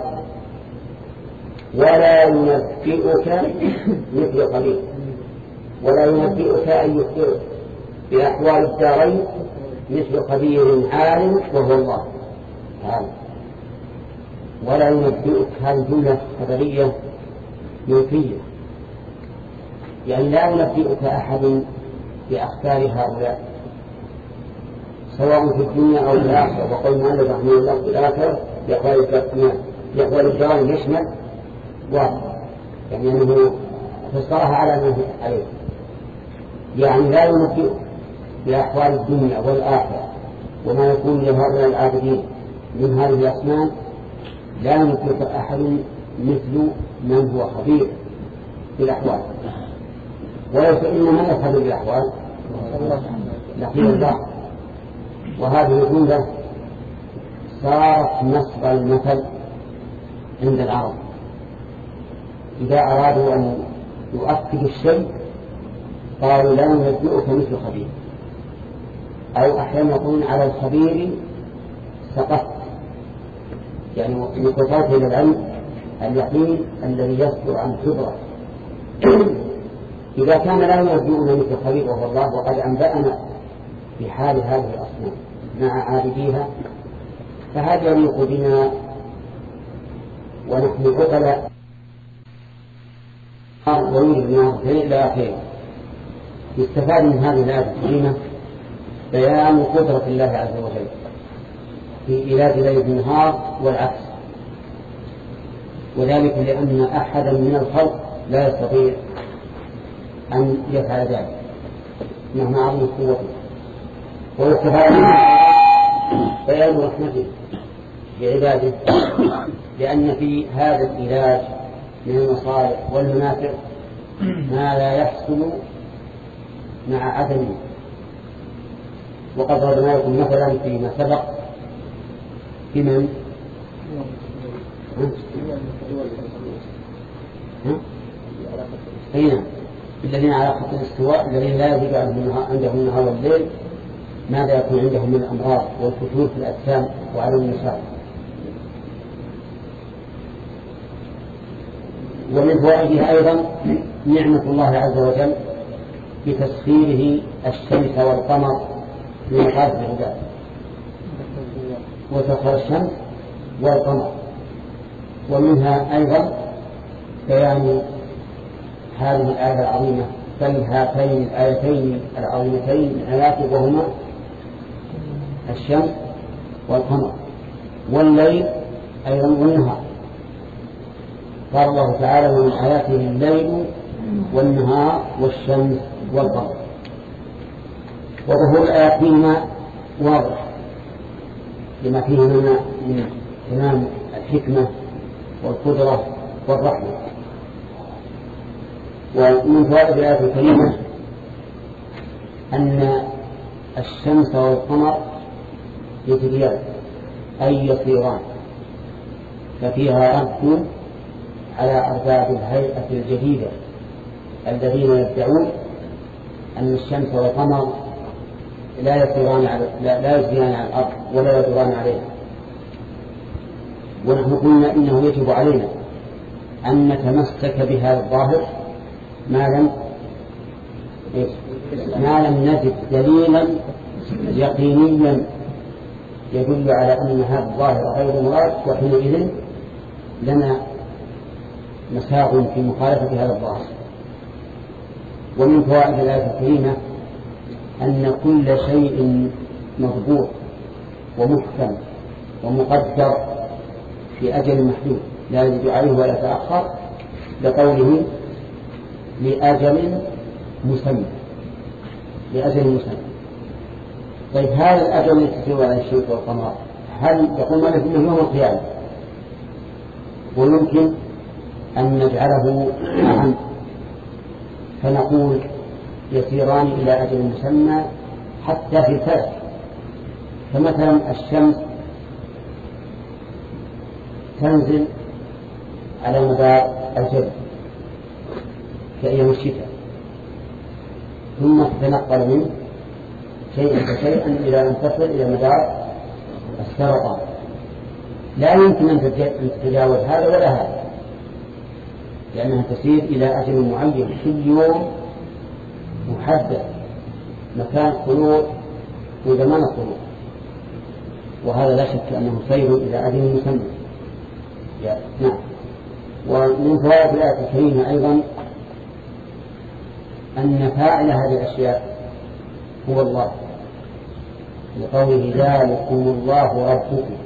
Speaker 1: ولا ينبئك مثل قليل. ولا ينبئك أن يخبرك، بأحوال الدارين مثل خبير عالم وهو الله تعالى. ولا ينبئك، هذه جملة خبرية منفية، يعني لا ينبئك أحد بأخبار هؤلاء سواء في الدنيا أو في الآخرة. وقول مالك رحمه الله في الآخرة بأحوال الدارين يشمل واحد، يعني أنه فسرها على ما عليه، يعني لا ينبئك بأحوال الدنيا والآخرة وما يكون لهؤلاء العابدين من هذه الأصنام، لا ينبئك أحد مثل من هو خبير بالأحوال. وليس إنما يخبر بالأحوال لقيل الله. وهذه الجملة صارت نصب المثل عند العرب إذا أرادوا أن يؤكدوا الشيء قالوا لا ننبئك مثل خبير، أو أحيانا يقولون على الخبير سقطت، يعني نقطات إلى العلم اليقين الذي يصدر عن خبرة. إذا كان لا ينبئنا مثل خبير وهو الله وقد أنبأنا في حال هذه الأصنام مع عابديها، فهذا يليق بنا ونحن عقلاء ويوجد النار إلى آخره. يستفاد من هذه الآية الكريمة بيان قدرة الله عز وجل في إيلاد ليل النهار والعكس، وذلك لأن أحدا من الخلق لا يستطيع أن يفعل ذلك مهما عظمت قوته. ويستفاد بيان رحمته بعباده، لأن في هذا العلاج من المصالح والمنافع ما لا يحصل مع عدمه. وقد ضربنا لكم مثلا فيما سبق بمن هنا الذين على خط الاستواء الذين لا يزيد عندهم النهار والليل، ماذا يكون عندهم من الأمراض والفتور في الأجسام وعلى النساء. ومن فوائدها أيضا نعمة الله عز وجل بتسخيره الشمس والقمر لمخالفة العباد، وسخر الشمس والقمر. ومنها أيضا بيان هذه الآية العظيمة، بل هاتين الآيتين العظيمتين من آياته وهما الشمس والقمر والليل أيضا والنهار. قال الله تعالى ومن آياته الليل والنهار والشمس والقمر. وظهور الآيات فيهما واضح لما فيه من تمام الحكمة والقدرة والرحمة. ومن فوائد الآيات الكريمة أن الشمس والقمر يجريان أي يصيران، ففيها رد على أرباب الهيئة الجديدة الذين يدعون أن الشمس والقمر لا يسيران على لا, لا يجريان على الأرض ولا يدوران عليها. ونحن قلنا إنه يجب علينا أن نتمسك بهذا الظاهر ما لم ما لم نجد دليلا يقينيا يدل على أن هذا الظاهر غير مراد، وحينئذ لنا مساغ في مخالفة هذا الظاهر. ومن فوائد الآية الكريمة أن كل شيء مضبوط ومحكم ومقدر في أجل محدود لا يزيد عليه ولا يتأخر، لقوله لأجل مسمى لأجل مسمى. طيب هذا الأجل يتسوى على الشمس والقمر، هل يقول مالك إنه يوم القيامة؟ ويمكن أن نجعله أهم فنقول يسيران إلى أجل مسمى حتى في الفلك. فمثلا الشمس تنزل على مدار الجبل كأيام الشتاء، ثم تتنقل منه شيئا فشيئا إلى أن تصل إلى مدار السرطان. لا يمكن أن تتجاوز هذا ولا هذا، لأنها تسير إلى أجل معين في يوم محدد مكان خلوع في زمان الخلوع، وهذا لا شك أنه سير إلى أجل مسمى. نعم. ومن فوائد الآية الكريمة أيضا أن فاعل هذه الأشياء هو الله، لقوله ذلكم الله ربكم،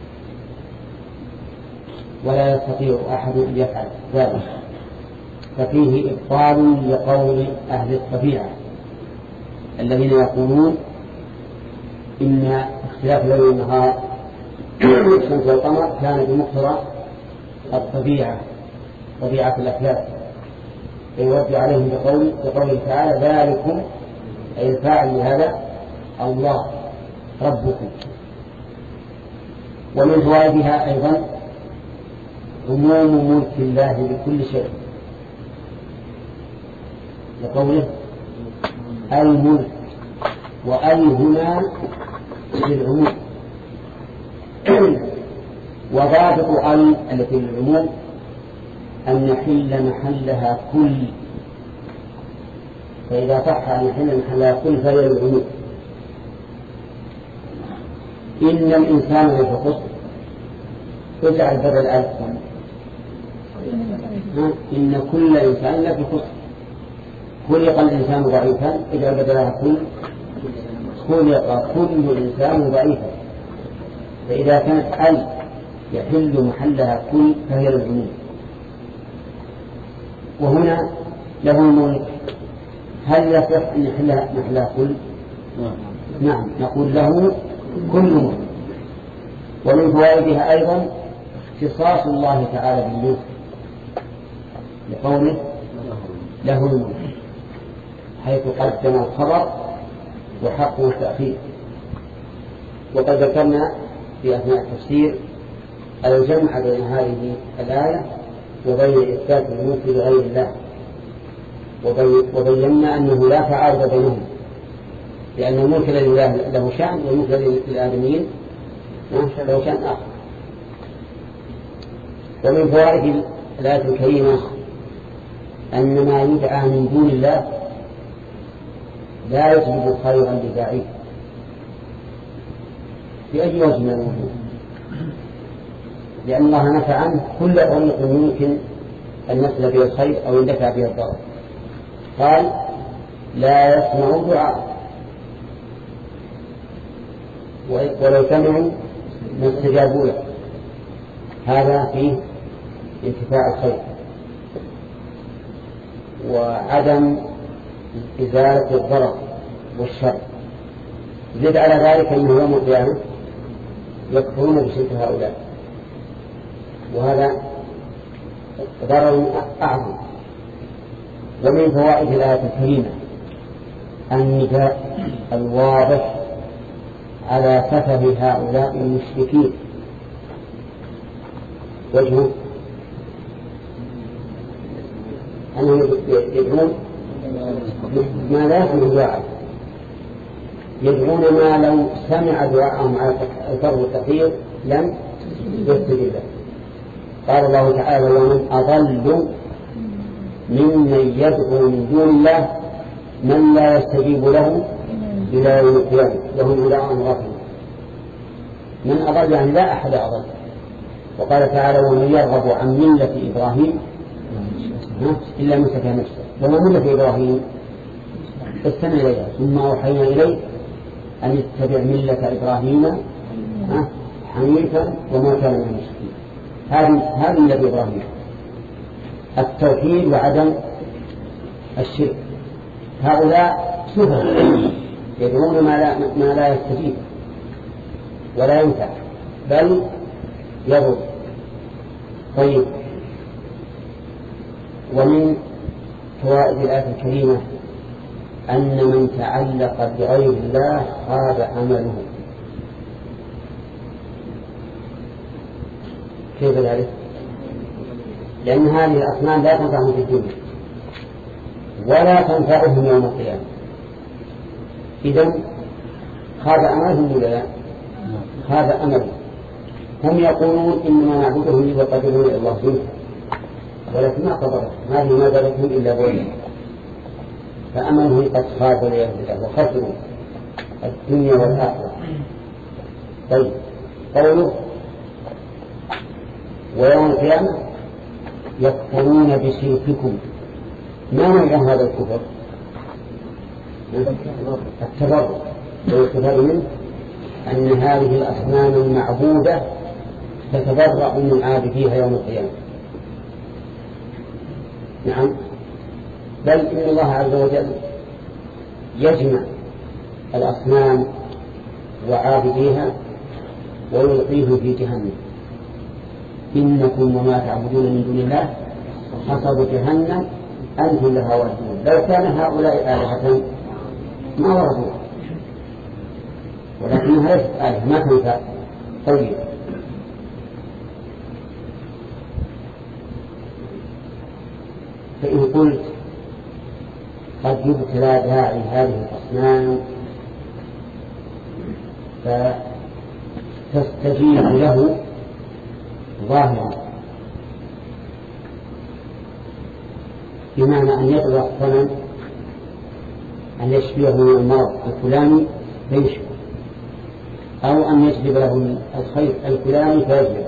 Speaker 1: ولا يستطيع أحد أن يفعل ذلك، ففيه إبطال لقول أهل الطبيعة الذين يقولون إن اختلاف الليل والنهار الشمس والقمر كان بمقتضى الطبيعة، طبيعة الأخلاق، فيرد عليهم بقول بقوله تعالى ذلكم، أي الفاعل لهذا الله ربكم. ومن فوائدها أيضا عموم ملك الله بكل شيء، لقوله الملك، وأي هنا للعموم، وضابط أي التي للعموم أن يحل محلها كل، فإذا صح أن يحل محلها كل فهي للعموم. إن الإنسان لفي خسر، اجعل بدل ألف، إن كل إنسان لفي خسر، خلق الإنسان ضعيفا، اجعل بدلها كل، خلق كل إنسان ضعيفا. فإذا كانت ال يحل محلها كل فهي للعموم. وهنا له الملك، هل يصح أن يحل محلها كل؟ نعم، نقول له كل ملك. ومن فوائدها أيضا اختصاص الله تعالى بالملك، لقوله له الملك، حيث قدم الخبر وحقه التأخير. وقد ذكرنا في أثناء التفسير الجمع بين هذه الآية وبين إثبات الملك لغير الله، وبينا أنه لا تعارض بينهم، لأن الملك لله له شأن والملك للآدميين له شأن آخر. ومن فوائد الآية الكريمة أن ما يدعى من دون الله لا يجلب خيرا لداعيه بأي وجه من الوجوه، لأن الله نفى عنه كل طريق يمكن أن يصل به الخير أو يندفع به الضرر. قال لا يسمع دعاء، ولو سمعوا ما استجابوا له، هذا فيه انتفاع الخير وعدم إزالة الضرر والشر. زد على ذلك أنه يوم القيامة يكفرون بشرك هؤلاء، وهذا ضرر أعظم. ومن فوائد الآية الكريمة النداء الواضح على سفه هؤلاء المشركين. وجهه أنهم يدعون ما لا يسمع دعاء، يدعون ما لو سمع دعاءهم على الفرض والتأخير لم يستجب له. قال الله تعالى ومن أضل ممن يدعو من دون الله من لا يستجيب له إلى يوم القيامة لهم دعاء غافل. من أضل يعني لا أحد أضل. وقال تعالى ومن يرغب عن ملة إبراهيم إلا من سفه نفسه. وما ملة إبراهيم استمع إليها ثم أوحينا إليه أن يتبع ملة إبراهيم حنيفا وما كان من المشركين. هذه هذه ملة إبراهيم، التوحيد وعدم الشرك. هؤلاء سفه يدعون ما لا, ما لا يستجيب ولا ينفع بل يضر. طيب، ومن فوائد الآية الكريمة أن من تعلق بغير الله خاب عمله. كيف ذلك؟ لأن هذه الأصنام لا تنفعهم في الدنيا ولا تنفعهم يوم القيامة. إذن خاب عملهم ولا لا؟ خاب أملهم. هم يقولون إنما نعبدهم ليقربونا إلى الله زلفى، ولكن ما قدرت هذه ما دارتهم إلا بولا. فأمنه قد خاب والعياذ بالله وخسروا الدنيا والآخرة. طيب قوله ويوم القيامة يكفرون بشرككم، ما معنى هذا الكفر؟ التبرع، ويستفاد منه أن هذه الأصنام المعبودة تتبرأ من عابديها يوم القيامة. نعم، بل إن الله عز وجل يجمع الأصنام وعابديها ويلقيهم في جهنم. إنكم وما تعبدون من دون الله حصب جهنم أنتم لها واردون. لو كان هؤلاء آلهة ما وردوا، ولكنها ليست آلهة ما تنفع. طيب فإن قلت قد يبتلى داعي هذه الأصنام فتستجيب له ظاهرا، بمعنى أن يطلق الصنم أن يشفيه من المرض الفلاني فيشفى، أو أن يجلب له الخير الفلاني فيجلب.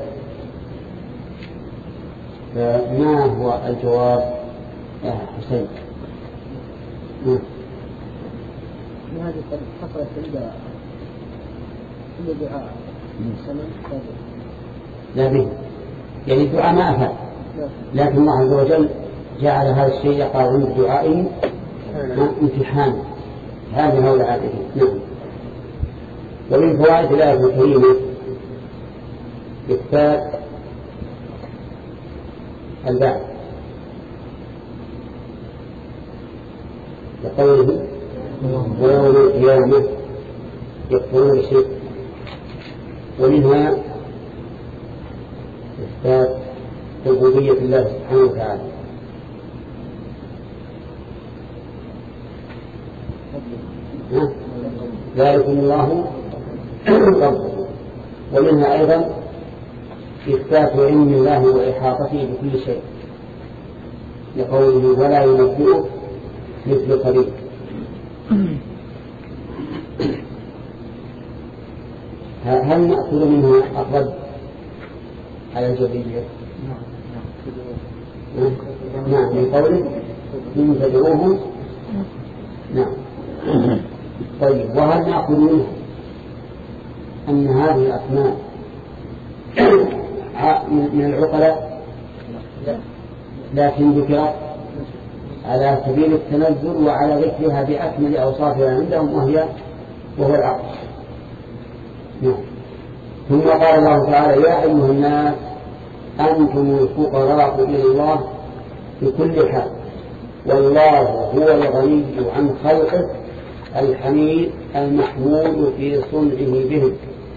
Speaker 1: فما هو الجواب يا حسين؟
Speaker 2: هذه قد حصلت عند عند دعاء السماء
Speaker 1: لا به، يعني الدعاء ما أفعل، لكن الله عز وجل جعل هذا الشيء يقع عند دعائهم امتحان هذه هؤلاء العابدين. نعم. ومن فوائد الآية الكريمة إثبات البعث لقوله ويوم القيامة يكفرون بشرك، ومنها إثبات ربوبية الله سبحانه وتعالى. ذلكم الله ربكم. ومنها أيضا إثبات علم الله وإحاطته بكل شيء لقوله ولا ينبئك مثل خبير. هل نأخذ منها الرد على الجبرية؟ نعم، من قوله إن تدعوهم. نعم. طيب وهل نأخذ منها أن هذه الأسماء من العقلاء لكن ذكرت على سبيل التنزل وعلى ذكرها بأكمل أوصافها عندهم وهي وهو العقل؟ نعم. ثم قال الله تعالى يا أيها الناس أنتم الفقراء إلى الله بكل حال والله هو الغني عن خلقه الحميد المحمود في صنعه بهم.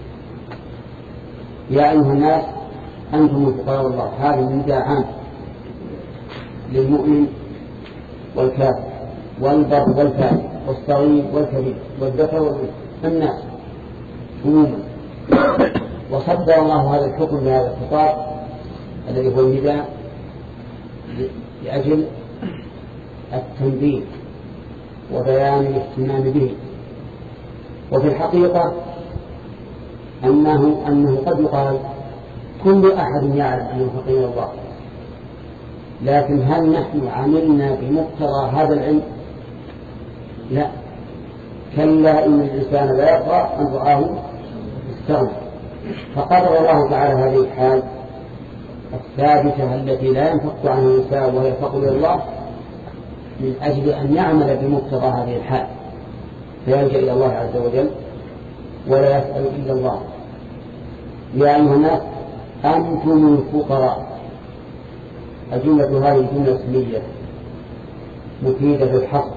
Speaker 1: يا أيها الناس أنتم الفقراء الله، هذا نداء عام للمؤمن والكافر والبر والفاجر والصغير والكبير والذكر والأنثى الناس عموما. وصدر الله هذا الحكم بهذا الخطاب الذي هو النداء لأجل التنبيه وبيان الاهتمام به. وفي الحقيقة أنه, أنه قد يقال كل أحد يعلم أنه فقير الله، لكن هل نحن عملنا بمقتضى هذا العلم؟ لا، كلا إن الإنسان لا يرضى أن رآه استغنى. فقدر الله تعالى هذه الحال الثابتة التي لا ينفك عنها الإنسان وهي فقر الله من أجل أن يعمل بمقتضى هذه الحال فيلجأ إلى الله عز وجل ولا يسأل إلا الله. يا أيها الناس أنتم الفقراء. الجملة هذه جملة اسمية مفيدة للحصر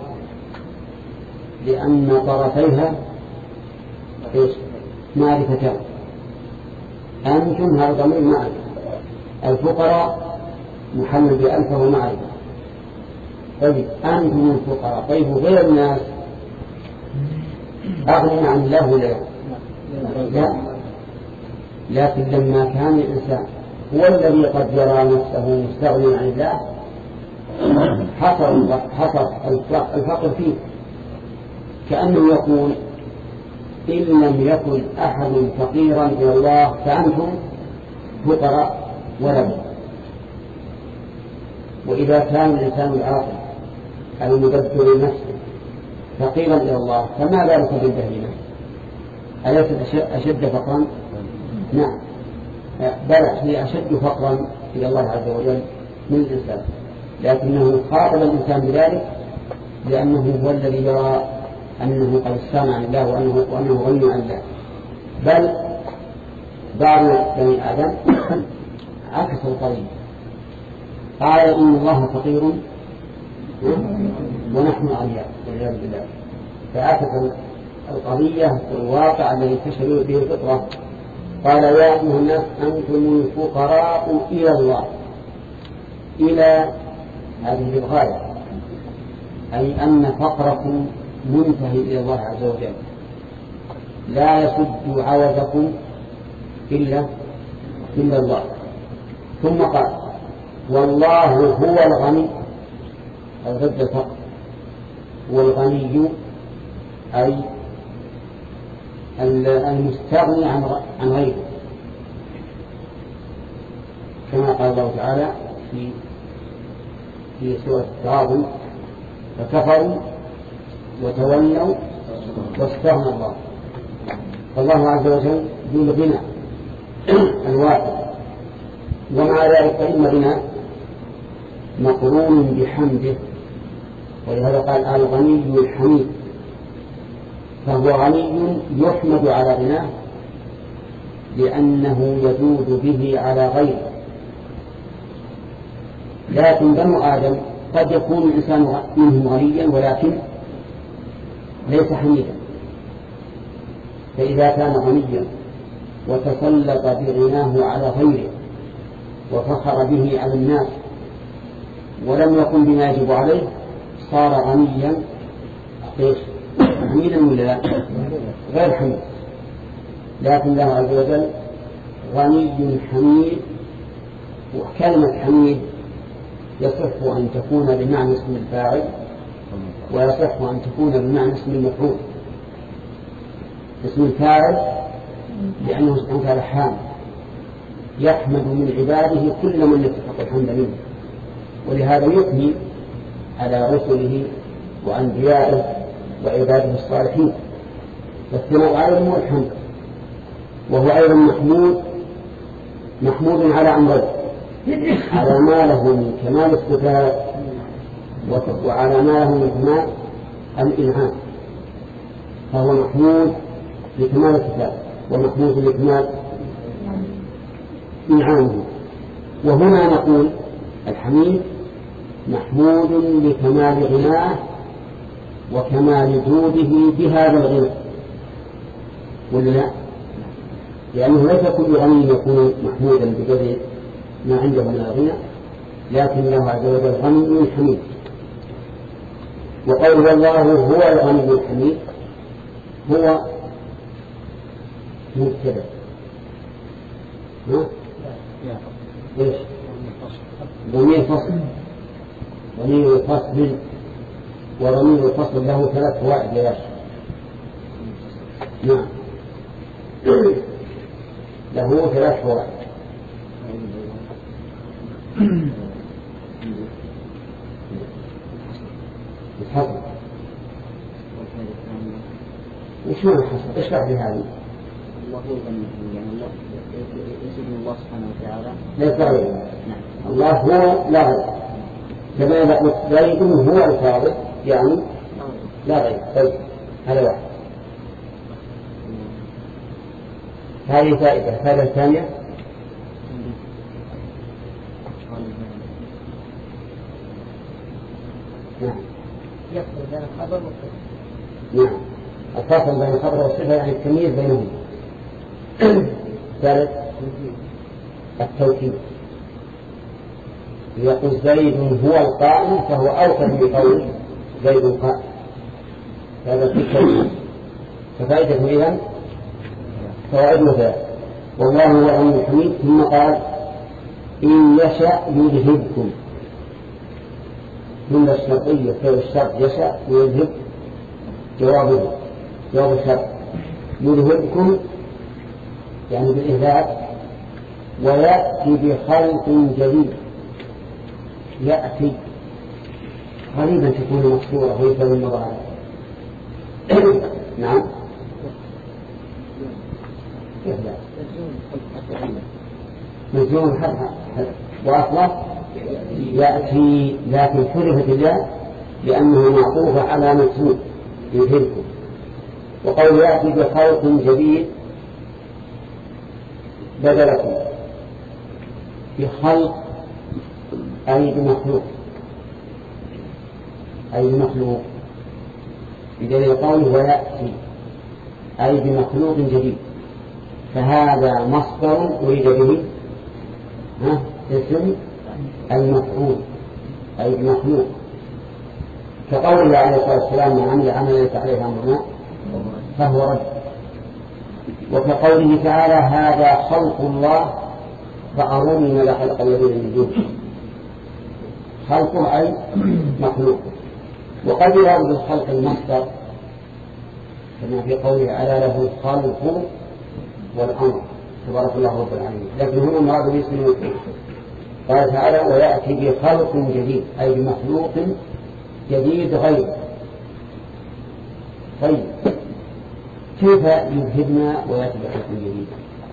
Speaker 1: لأن طرفيها معرفتان. أنتم هذا ضمير معرفة، الفقراء محمد بألف ومعرفة. طيب أنتم الفقراء، طيب غير الناس أغنى عن الله ولا لا؟ لكن لما كان الإنسان هو الذي قد يرى نفسه مستغني عن الله حصر حصر الفقر فيه، كأنه يقول إن لم يكن أحد فقيرا إلى الله فأنتم فقراء ولا بد. وإذا كان الإنسان العاقل المدبر لنفسه فقيرا إلى الله فما بالك بالبهيمة؟ أليست أشد فقرا؟ نعم، بل هي أشد فقرا إلى الله عز وجل من الإنسان، لكنه خاطب الإنسان بذلك لأنه هو الذي يرى أنه قد استغنى عن الله وأنه, وأنه غني عن الله. بل بعض بني آدم عكس القضية، قال إن الله فقير ونحن أغنياء والعياذ بالله، فعكس القضية والواقع الذي تشهد به الفطرة. قال يا أيها الناس أنتم الفقراء إلى الله، إلى هذه الغاية، أي أن فقركم منتهي إلى الله عز وجل، لا يسد عوزكم إلا إلا الله. ثم قال والله هو الغني، أو ضد الفقر، والغني أي المستغني عن غيره، كما قال الله تعالى في في سورة التغابن فكفروا وتولوا واستغنى الله. فالله عز وجل ذو الغنى الواحد، ومع ذلك فإن غنى مقرون بحمده، ولهذا قال الغني الحميد، فهو غني يحمد على غناه لأنه يجود به على غيره. لكن بنو آدم قد يكون الإنسان منهم غنيا ولكن ليس حميدا، فإذا كان غنيا وتسلط بغناه على غيره وفخر به على الناس ولم يقم بما يجب عليه صار غنيا حميدا ولا لا؟ غير حميد. لكن الله عز وجل غني حميد، وكلمة حميد يصح أن تكون بمعنى اسم الفاعل ويصح أن تكون بمعنى اسم المفعول. اسم الفاعل لأنه سبحانه وتعالى حامد يحمد من عباده كل من يستحق الحمد منه، ولهذا يثني على رسله وأنبيائه وعباده الصالحين، والثناء عليهم هو الحمد. وهو أيضا محمود محمود على أمرين، على ما له من كمال الصفات وعلى ما له من كمال الإنعام، فهو محمود لكمال الصفات ومحمود لكمال إنعامه. وهنا نقول الحميد محمود لكمال غناه وكمال جوده بهذا الغنى، ولا لا؟ لأنه ليس كل غني يكون محمودا بقدر ما عنده من الغنى، لكن الله عز وجل غني حميد. وقول الله هو الغني الحميد هو مبتدأ، ايش؟ ضمير فصل، ضمير فصل، وضمير الفصل له ثلاث فوائد يا شيخ. نعم، له ثلاث فوائد. الحصر وش معنى الحصر؟ اشرح لي هذه.
Speaker 2: الله هو الغني، يعني الله يسجد الله سبحانه وتعالى
Speaker 1: ليس غيره. نعم، الله هو لا غير، كما إذا قلت زيد هو الفاضل يعني لا غير. طيب هذا واحد. هذه فائدة. الفائدة الثانية نعم
Speaker 2: يفصل بين الخبر والصفة.
Speaker 1: نعم، الفصل بين الخبر والصفة يعني التمييز بينهم. ثالث التوكيد، يقول زيد هو القائم فهو أوكد بقول زيد القائم، هذا التوكيد. ففائدة إذن فوائد مثلا والله هو الغني الحميد. ثم قال إن يشأ يذهبكم، من الشرطية فعل الشرط يشاء ويذهب جوابه جواب الشرط يذهبكم يعني بالإهلاك ويأتي بخلق جديد. يأتي غريبا تكون مكسورة وليس بالمضارع. نعم كيف لا مجنون حرف وأصلا يأتي لكن حرفت الله لأنه معطوف على مجنون يذهبكم. وقول يأتي بخلق جديد بدلكم بخلق أي بمخلوق أي بمخلوق بدليل قوله ويأتي أي بمخلوق جديد. فهذا مصدر أريد به اسم المفعول أي بمخلوق كقول الله عليه الصلاة والسلام من عمل عملا ليس عليه أمرنا فهو رد. وكقوله تعالى هذا خلق الله فأروني ماذا خلق الذين من دونه. خلقه أي مخلوق. وقد يراد بالخلق المصدر كما في قوله على له الخلق والأمر تبارك الله رب العالمين. لكن هنا مراد باسم المفعول. قال تعالى ويأتي بخلق جديد أي بمخلوق جديد غير. طيب كيف يذهبنا ويأتي بخلق جديد؟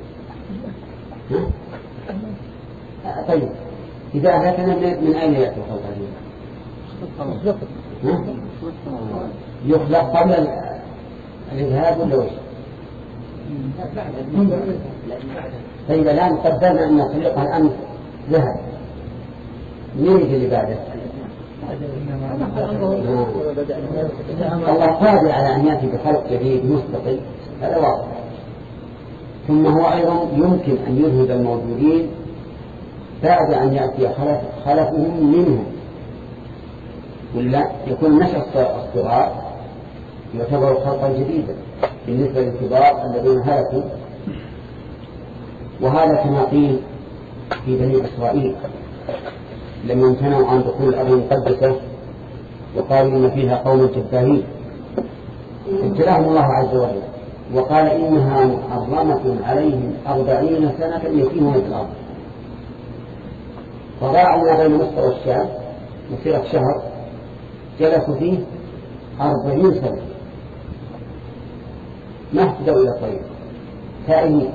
Speaker 1: طيب إذا أهلكنا من أين يأتي الخلق الجديد؟ يخلق قبل الإذهاب ولا وش؟ طيب الآن قدرنا أن خلقها الأمس ذهب مين يجي اللي بعده؟ الله قادر على أن يأتي بخلق جديد مستقل هذا واضح. ثم هو أيضا يمكن أن يذهب الموجودين بعد أن يأتي خلف خلفهم منهم ولا يكون نشأ الصغار يعتبر خلقا جديدا بالنسبة للكبار الذين هلكوا. وهذا كما قيل في بني إسرائيل لما امتنعوا عن دخول الأرض المقدسة وقالوا إن فيها قوم جبارين ابتلاهم الله عز وجل وقال إنها محرمة عليهم أربعين سنة يتيهون في الأرض. فضاعوا بين مصر والشام مسيرة شهر جلسوا فيه أربعين سنة ما اهتدوا إلى الطريق تائهين.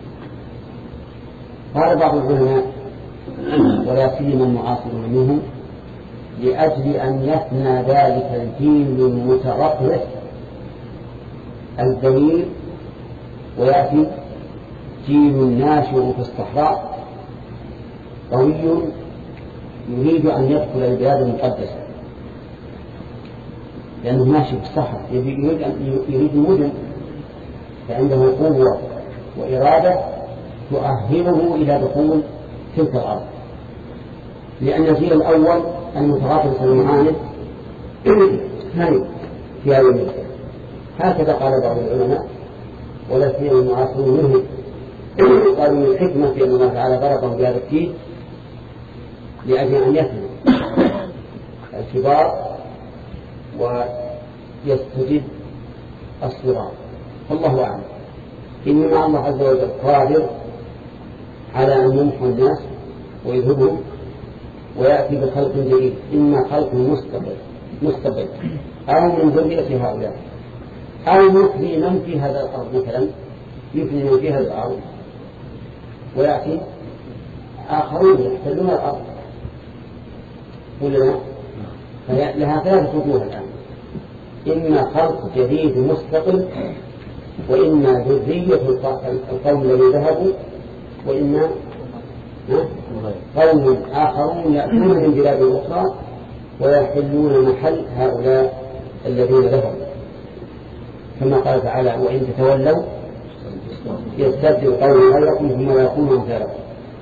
Speaker 1: قال بعض العلماء ولا سيما المعاصرون منهم لأجل أن يفنى ذلك الجيل المترقص الذليل ويأتي جيل ناشئ في الصحراء قوي يريد أن يدخل البلاد المقدسة لأنه ماشي في الصحراء يريد أن يريد مدن فعنده قوة وإرادة تؤهله إلى دخول تلك الأرض. لأن الجيل الأول المتغاطرس المعاند هني في هذه المسألة. هكذا قال بعض العلماء ولا سيما المعاصرون منهم قالوا من الحكمة في أن الله تعالى ضربهم بهذا الجيل لأجل أن يفنوا الكبار ويستجد الصغار. فالله أعلم. إنما الله عز وجل قادر على أن يمحو الناس ويذهبهم ويأتي بخلق جديد إما خلق مستقل مستقل أو من ذرية هؤلاء أو يفني من في هذا الأرض مثلا يفني من في هذا الأرض ويأتي آخرون يحتلون الأرض ولا لها ثلاثة وجوه الآن إما خلق جديد مستقل وإما ذرية القوم الذين ذهبوا وإما قوم آخرون يأتون من بلاد أخرى ويحلون محل هؤلاء الذين ذهبوا كما قال تعالى وإن تتولوا يستبدل قوم غيركم ثم لا يكونوا أمثالكم.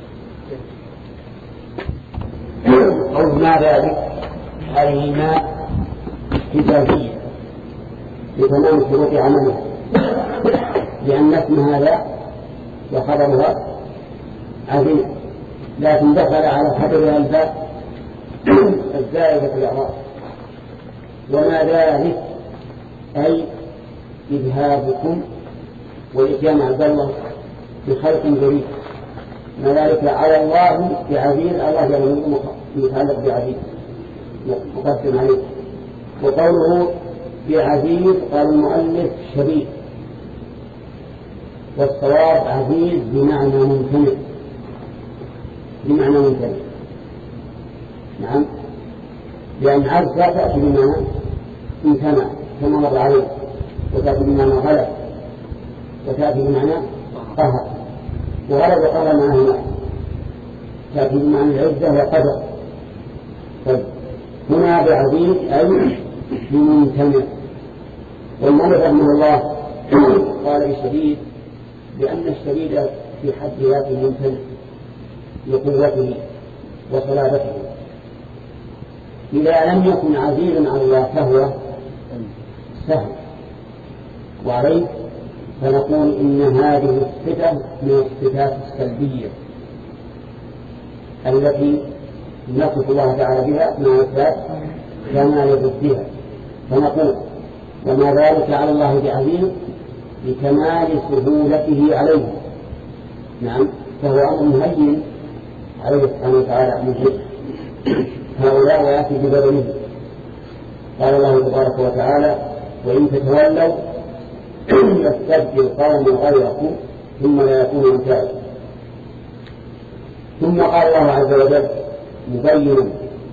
Speaker 1: قول ما ذلك هذه ما كتابية لتمام شروط عملها لأن اسم هذا وخبرها عظيم لكن دخل على خبرها الباب الزائدة الإعراب. وما ذلك أي إذهابكم والإتيان عبد الله بخلق جديد. ما ذلك على الله بعزيز، الله يعني متعلق بعزيز مقدم عليه. وقوله بعزيز قال المؤلف شديد، والصواب عزيز بمعنى ممتنع، بمعنى ممتنع. نعم، لأن عز تأتي بمعنى امتنع كما مر عليه، وتأتي بمعنى غلب، وتأتي بمعنى قهر. وغلب وقهر معهما تأتي بمعنى العزة وقدر. طيب هنا بعزيز أي بممتنع. والمؤلف رحمه الله قال بشديد لأن الشديد في حد ذاته ممتنع لقوته وصلابته. إذا لم يكن عزيزا على الله فهو سهل، وعليه فنقول إن هذه الصفة من الصفات السلبية التي نصف الله تعالى بها مع إثبات كمال ضدها. فنقول وما ذلك على الله بعزيز لكمال سهولته عليه. نعم، فهو أمر هين عليه سبحانه وتعالى مجيب هؤلاء ويأتي ببدنه. قال الله تبارك وتعالى وإن تتولوا يستبدل قوما غيركم ثم لا يكونوا أمثالكم. ثم قال الله عز وجل مبينا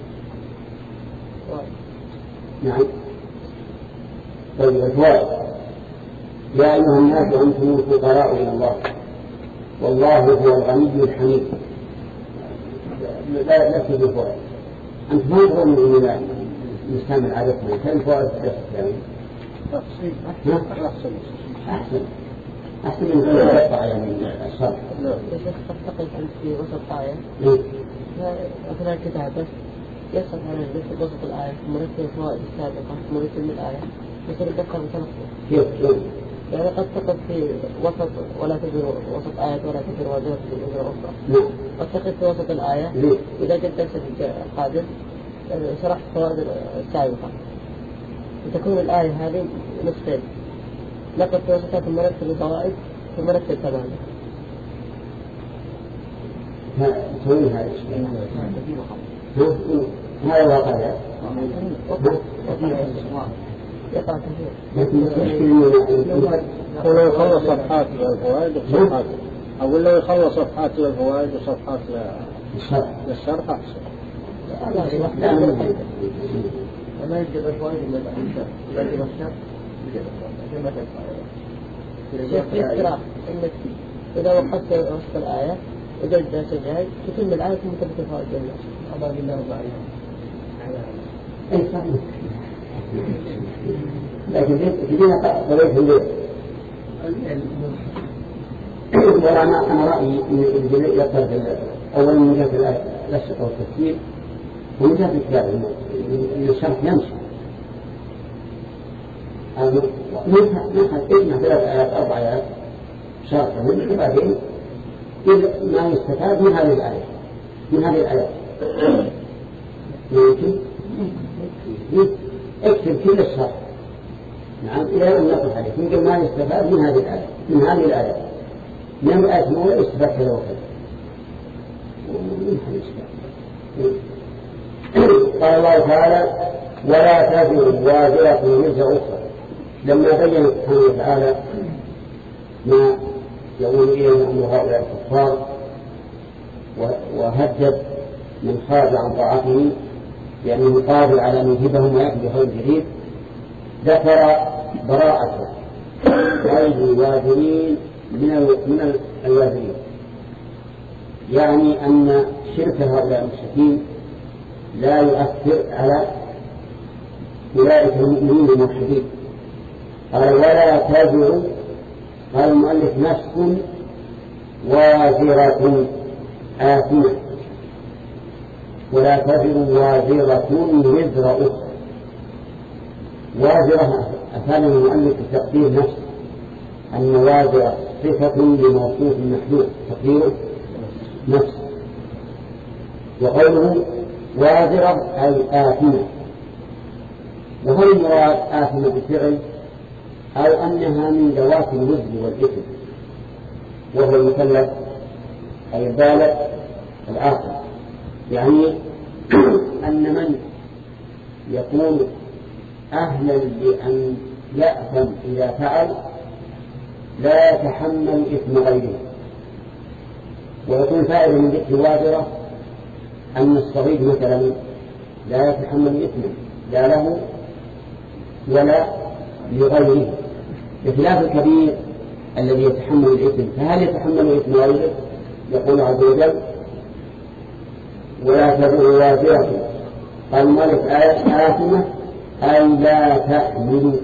Speaker 1: نعم طيب الفوائد يا أيها الناس أنتم الفقراء إلى الله والله هو الغني الحميد. لا لا تجد فوائد أنت ما تظن إن لا نستعمل عادتنا كم فوائد في الإسلام؟ أحسن أحسن أحسن من غير يقطع يعني الشرح.
Speaker 3: لا بس تقل أنت في وسط آية أثناء كتابة يصف على وسط الآية مرتب الفوائد السابقة مرتب من الآية يصير يذكر بتنصف.
Speaker 1: كيف كيف؟
Speaker 3: يعني قد تقف في وسط ولا تجر وسط آية ولا تجر وزارة في أخرى.
Speaker 1: نعم.
Speaker 3: قد تقف في وسط الآية إذا جد درس القادم شرحت الفوائد السابقة وتكون الآية هذه نصفين نقف في وسطها ثم نكتب الفوائد ثم نكتب تماما.
Speaker 1: تقول هذا الشيء هذا واقع
Speaker 3: يقع كثير.
Speaker 4: ولو يخلص صفحات للفوائد وصفحات أقول لو يخلص صفحات للفوائد وصفحات للشرح أحسن.
Speaker 3: ما يجب الفوائد من الشرح لكن الشرح يجب الفوائد. يقرأ إنك إذا وقفت وسط الآية وجد درس جاي تتم الآية ثم تبقى الفوائد جميلة. أضاف الله وبعيدا.
Speaker 1: أي صحيح. لكن تجينا قضية الليل. ولا أنا أنا رأيي إن الجليل يقتل أولا من جهة الأشرطة والتفسير ومن جهة الكتاب إن الشرح يمشي. نحن إجمع ثلاث آيات أربع آيات شرحهم وبعدين ما يستفاد من هذه الآية من هذه الآيات ممكن اكتب كل الشرح. نعم إلى أن نقف عليه يمكن ما يستفاد من هذه الآية من هذه الآية من الآية مولى يستفاد كذا وكذا. قال الله تعالى ولا تزر وازرة وزر أخرى. لما بين سبحانه وتعالى ما يقول إليه أمر هؤلاء الكفار وهدد من خارج عن طاعته لأنه قادر على أن يهبهم ويأتي بخير جديد ذكر براءة غير الوازرين من من الوازرين. يعني أن شرك هؤلاء المشركين لا يؤثر على أولئك المؤمنين الموحدين. قال ولا تزر قال المؤلف نفس وازرة آثمة ولا تزر وازرة وزر أخرى. وازرة أفاد المؤلف تقدير نفس أن وازرة صفة لموصوف محدود تقديره نفس. وقوله وازرة أي آثمة. وهل المراد آثمة بالفعل أو أنها من ذوات الوزن والإثم وهو المكلف أي البالغ العاقل؟ يعني أن من يكون أهلا بأن يأثم إذا فعل لا يتحمل إثم غيره. ويكون فائدة من ذكر وازرة أن الصغير مثلا لا يتحمل إثما لا له ولا لغيره، بخلاف الكبير الذي يتحمل الإثم. فهل يتحمل إثم غيره؟ يقول عز وجل ولا تزر وازرة، قال المؤلف آية آثمة أي لا تحمل.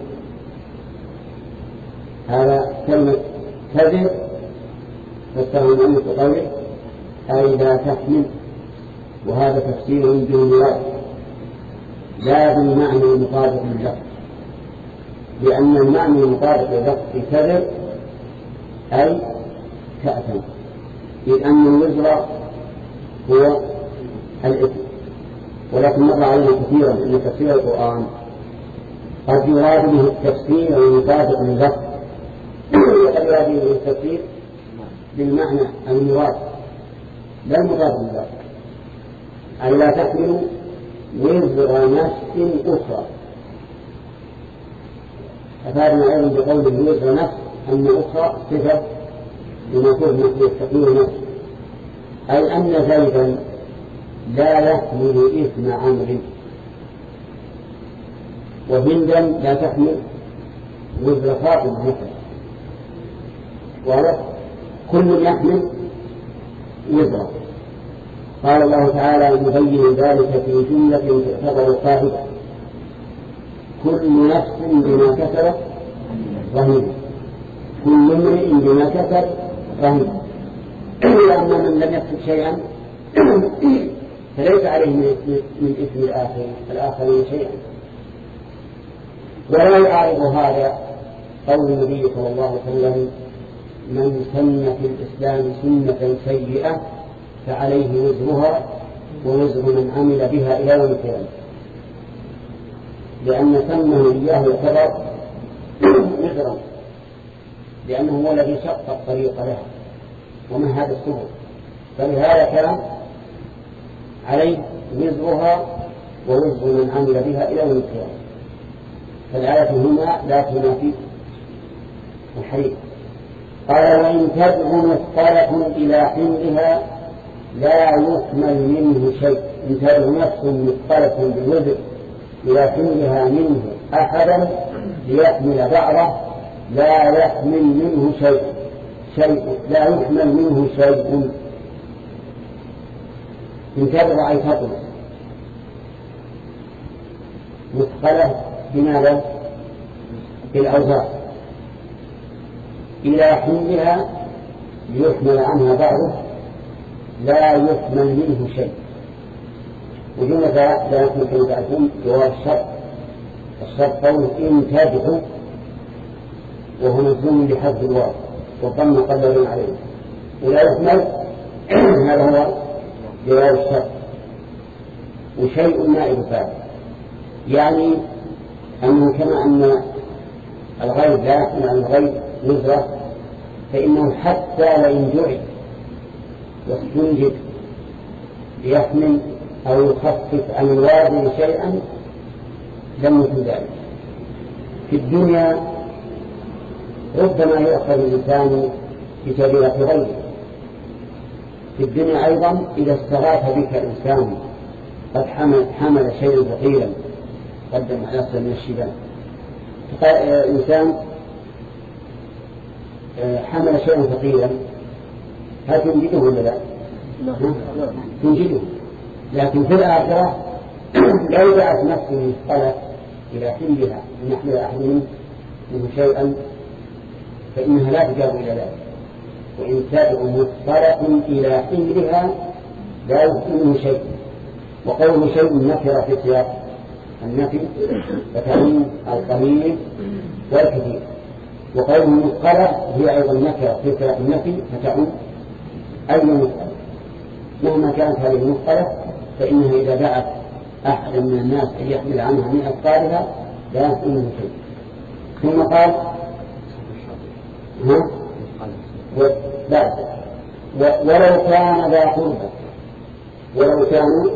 Speaker 1: هذا كلمة تزر فاستغل المؤلف بقوله أي لا تحمل، وهذا تفسير بالمراد لا بالمعنى المطابق لللفظ، لأن المعنى المطابق لللفظ في تزر أي تأثم، إذ أن الوزر هو الإثم. ولكن مر علينا كثيرا أن تفسير القرآن قد يراد به التفسير المطابق لللفظ وقد يراد به التفسير بالمعنى المراد لا المطابق لللفظ، أي لا تحمل وزر نفس أخرى. أفادنا أيضا بقوله وزر نفس أن أخرى صفة لمفهوم مثل التقليل نفس، أي أن زيدا لا يحمل إثم عمرو، وهندا لا تحمل وزر فاطمة مثلا، وكل يحمل وزر. قال الله تعالى مبين ذلك في جملة تعتبر قاعدة كل نفس بما كسبت رهينة، كل امرئ بما كسب رهينة. لأن من لم يكسب شيئا فليس عليه من إثم الآخر الآخرين شيئا. ولا يعارض هذا قول النبي صلى الله عليه وسلم من سن في الإسلام سنة سيئة فعليه وزرها ووزر من عمل بها إلى يوم القيامة، لأن سنه إياه يعتبر وزرا، لأنه هو الذي شق الطريق لها ومن هذا السبل، فلهذا كان عليه وزرها ووزر من عمل بها إلى يوم القيامة. فالآية هنا لا تنافي الحديث. قال وإن تدع مثقلة إلى حملها لا يحمل منه شيء. إن تدع نفس مثقلة بالوزر إلى حملها منه أحدا ليحمل بعضه لا يحمل منه شيء شيء لا يحمل منه شيء. إن تدع أي تطلب مثقلة بماذا؟ بالأوزار إلى حملها ليحمل عنها بعضه لا يحمل منه شيء. وجملة لا يحمل كما تعرفون جواب الشرط. الشرط قول إن تدعو وهو مجزوم بحذف الواو والضم قدر عليه ولا يحمل هذا هو جواب الشرط. وشيء نائب فاعل، يعني أنه كما أن الغيب لا يحمل عن الغيب وزره، فإنه حتى وإن جعل واستنجد ليحمل أو يخفف عن الوازن شيئا لم يكن ذلك. في الدنيا ربما يؤخذ الإنسان بكبيرة غيره. في الدنيا أيضا إذا استغاث بك إنسان قد حمل, حمل شيئا ثقيلا قدم على أصل من الشباب، إنسان حمل شيئا ثقيلا هل تنجده ولا لا؟ تنجده. لكن في الآخرة لو دعت نفسه مثقلة إلى حملها أن يحمل أحد منه شيئا فإنها لا تجاب إلى ذلك. وإن تدع مثقلة إلى حملها لا يحمل منه شيء. وقوله شيء نكر في سياق النفي فتعين القليل والكثير، وقوله مثقلة هي أيضا نكر في سياق النفي فتعين أي مثقلة مهما كانت هذه المثقلة فإنها إذا دعت أحد من الناس أن يحمل عنها من أثقالها لا يمكنه شيء. ثم قال ها؟ بعد ولو كان ذا قربى، ولو كانوا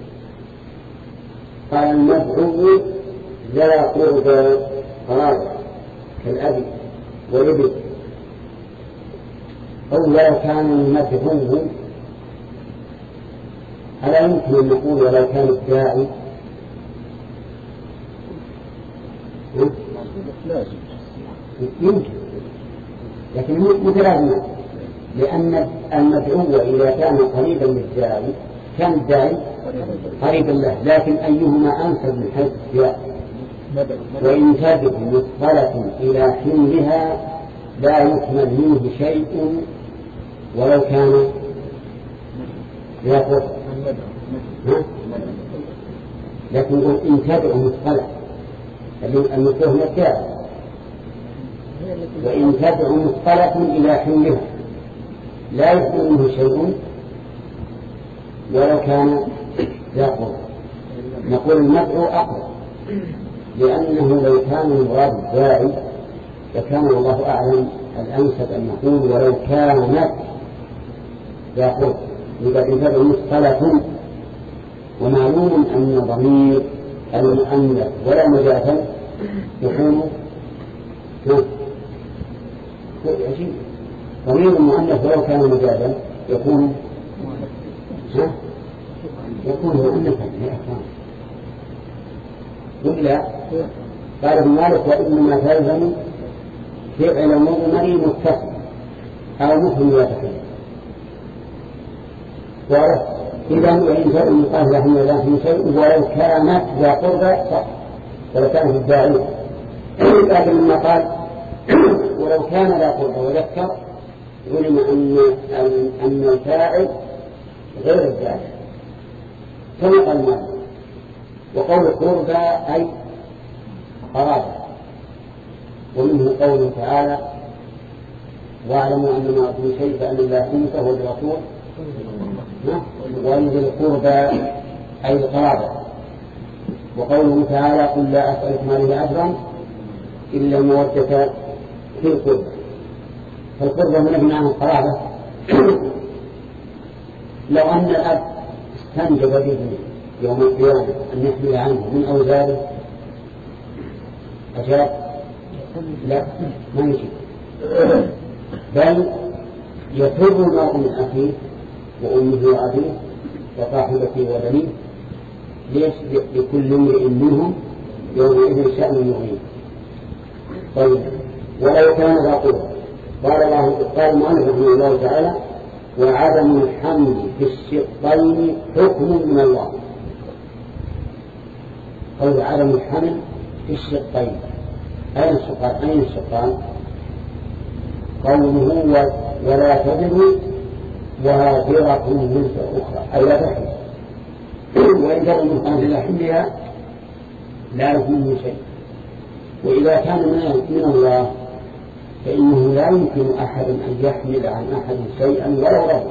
Speaker 1: قال المدعو ذا قربى قرابة كالأبي والابن، أو لو كان المدعو، ألا يمكن أن نقول ولو كان الداعي؟ يمكن، لكن متلازمة، لأن المدعو إذا كان قريبا للداعي كان الداعي قريبا له، لكن أيهما أنسب من حيث السياق؟ وإن تدع مثقلة إلى حملها لا يكمل منه شيء ولو كان يقول، لكن إن تدع مثقلة المثقلة هي الكافر، وإن تدع مثقلة إلى حملها لا يكمل منه شيء ولو كان يقول، نقول المدعو أقرب، لأنه لو كان المراد الداعي فكان الله أعلم الأنسب أن نقول ولو كانت يقول، إذا انتبه مثقلة، ومعلوم أن ضمير المؤنث ولا مجازا يكون ضمير المؤنث ولو كان مجازا يكون يكون مؤنثا لأكثر. وإلا قال ابن مالك وإنما تلزم فعل مضمر متصل أو مفهم يتكلم. إذا وإن كان المقال لهم لا في شيء ولو كانت ذا قربى صح، ولو كانت الداعية، لكن لما قال ولو كان ذا قربى وذكر علم أن أن الفاعل غير الداعي كما قال مالك. وقول قربى أي قرابة، ومنه قوله تعالى واعلموا أن ما أطلوا شيء فأن الله أنت هو الرسول وأن ذي القربى أي القرابة. وقوله تعالى قل لا أسألكم عليه أجرا إلا المودة في القربى، فالقربى هنا بمعنى القرابة. لو أن الأب استنجب بابنه يوم القيامة أن يحمل عنه من أوزاره أجاب؟ لا، ما يجب، بل يفر المرء من أخيه وأمه وأبيه وصاحبته وبنيه. ليش؟ لكل امرئ منهم يومئذ شأن يغنيه. طيب ولو كان ذا قربى، قال الله قال المؤلف رحمه الله تعالى وعدم الحمل في الشقين حكم من الله. قول عدم الحمل في الشقين، أين الشقان؟ أين الشقان؟ قوله ولا تذر وهاجرة وزر أخرى أي لا تحمل، وإن جرى المكان إلى حملها لا يكون شيء. وإذا كان من الله فإنه لا يمكن أحد أن يحمل عن أحد شيئا ولو رضى.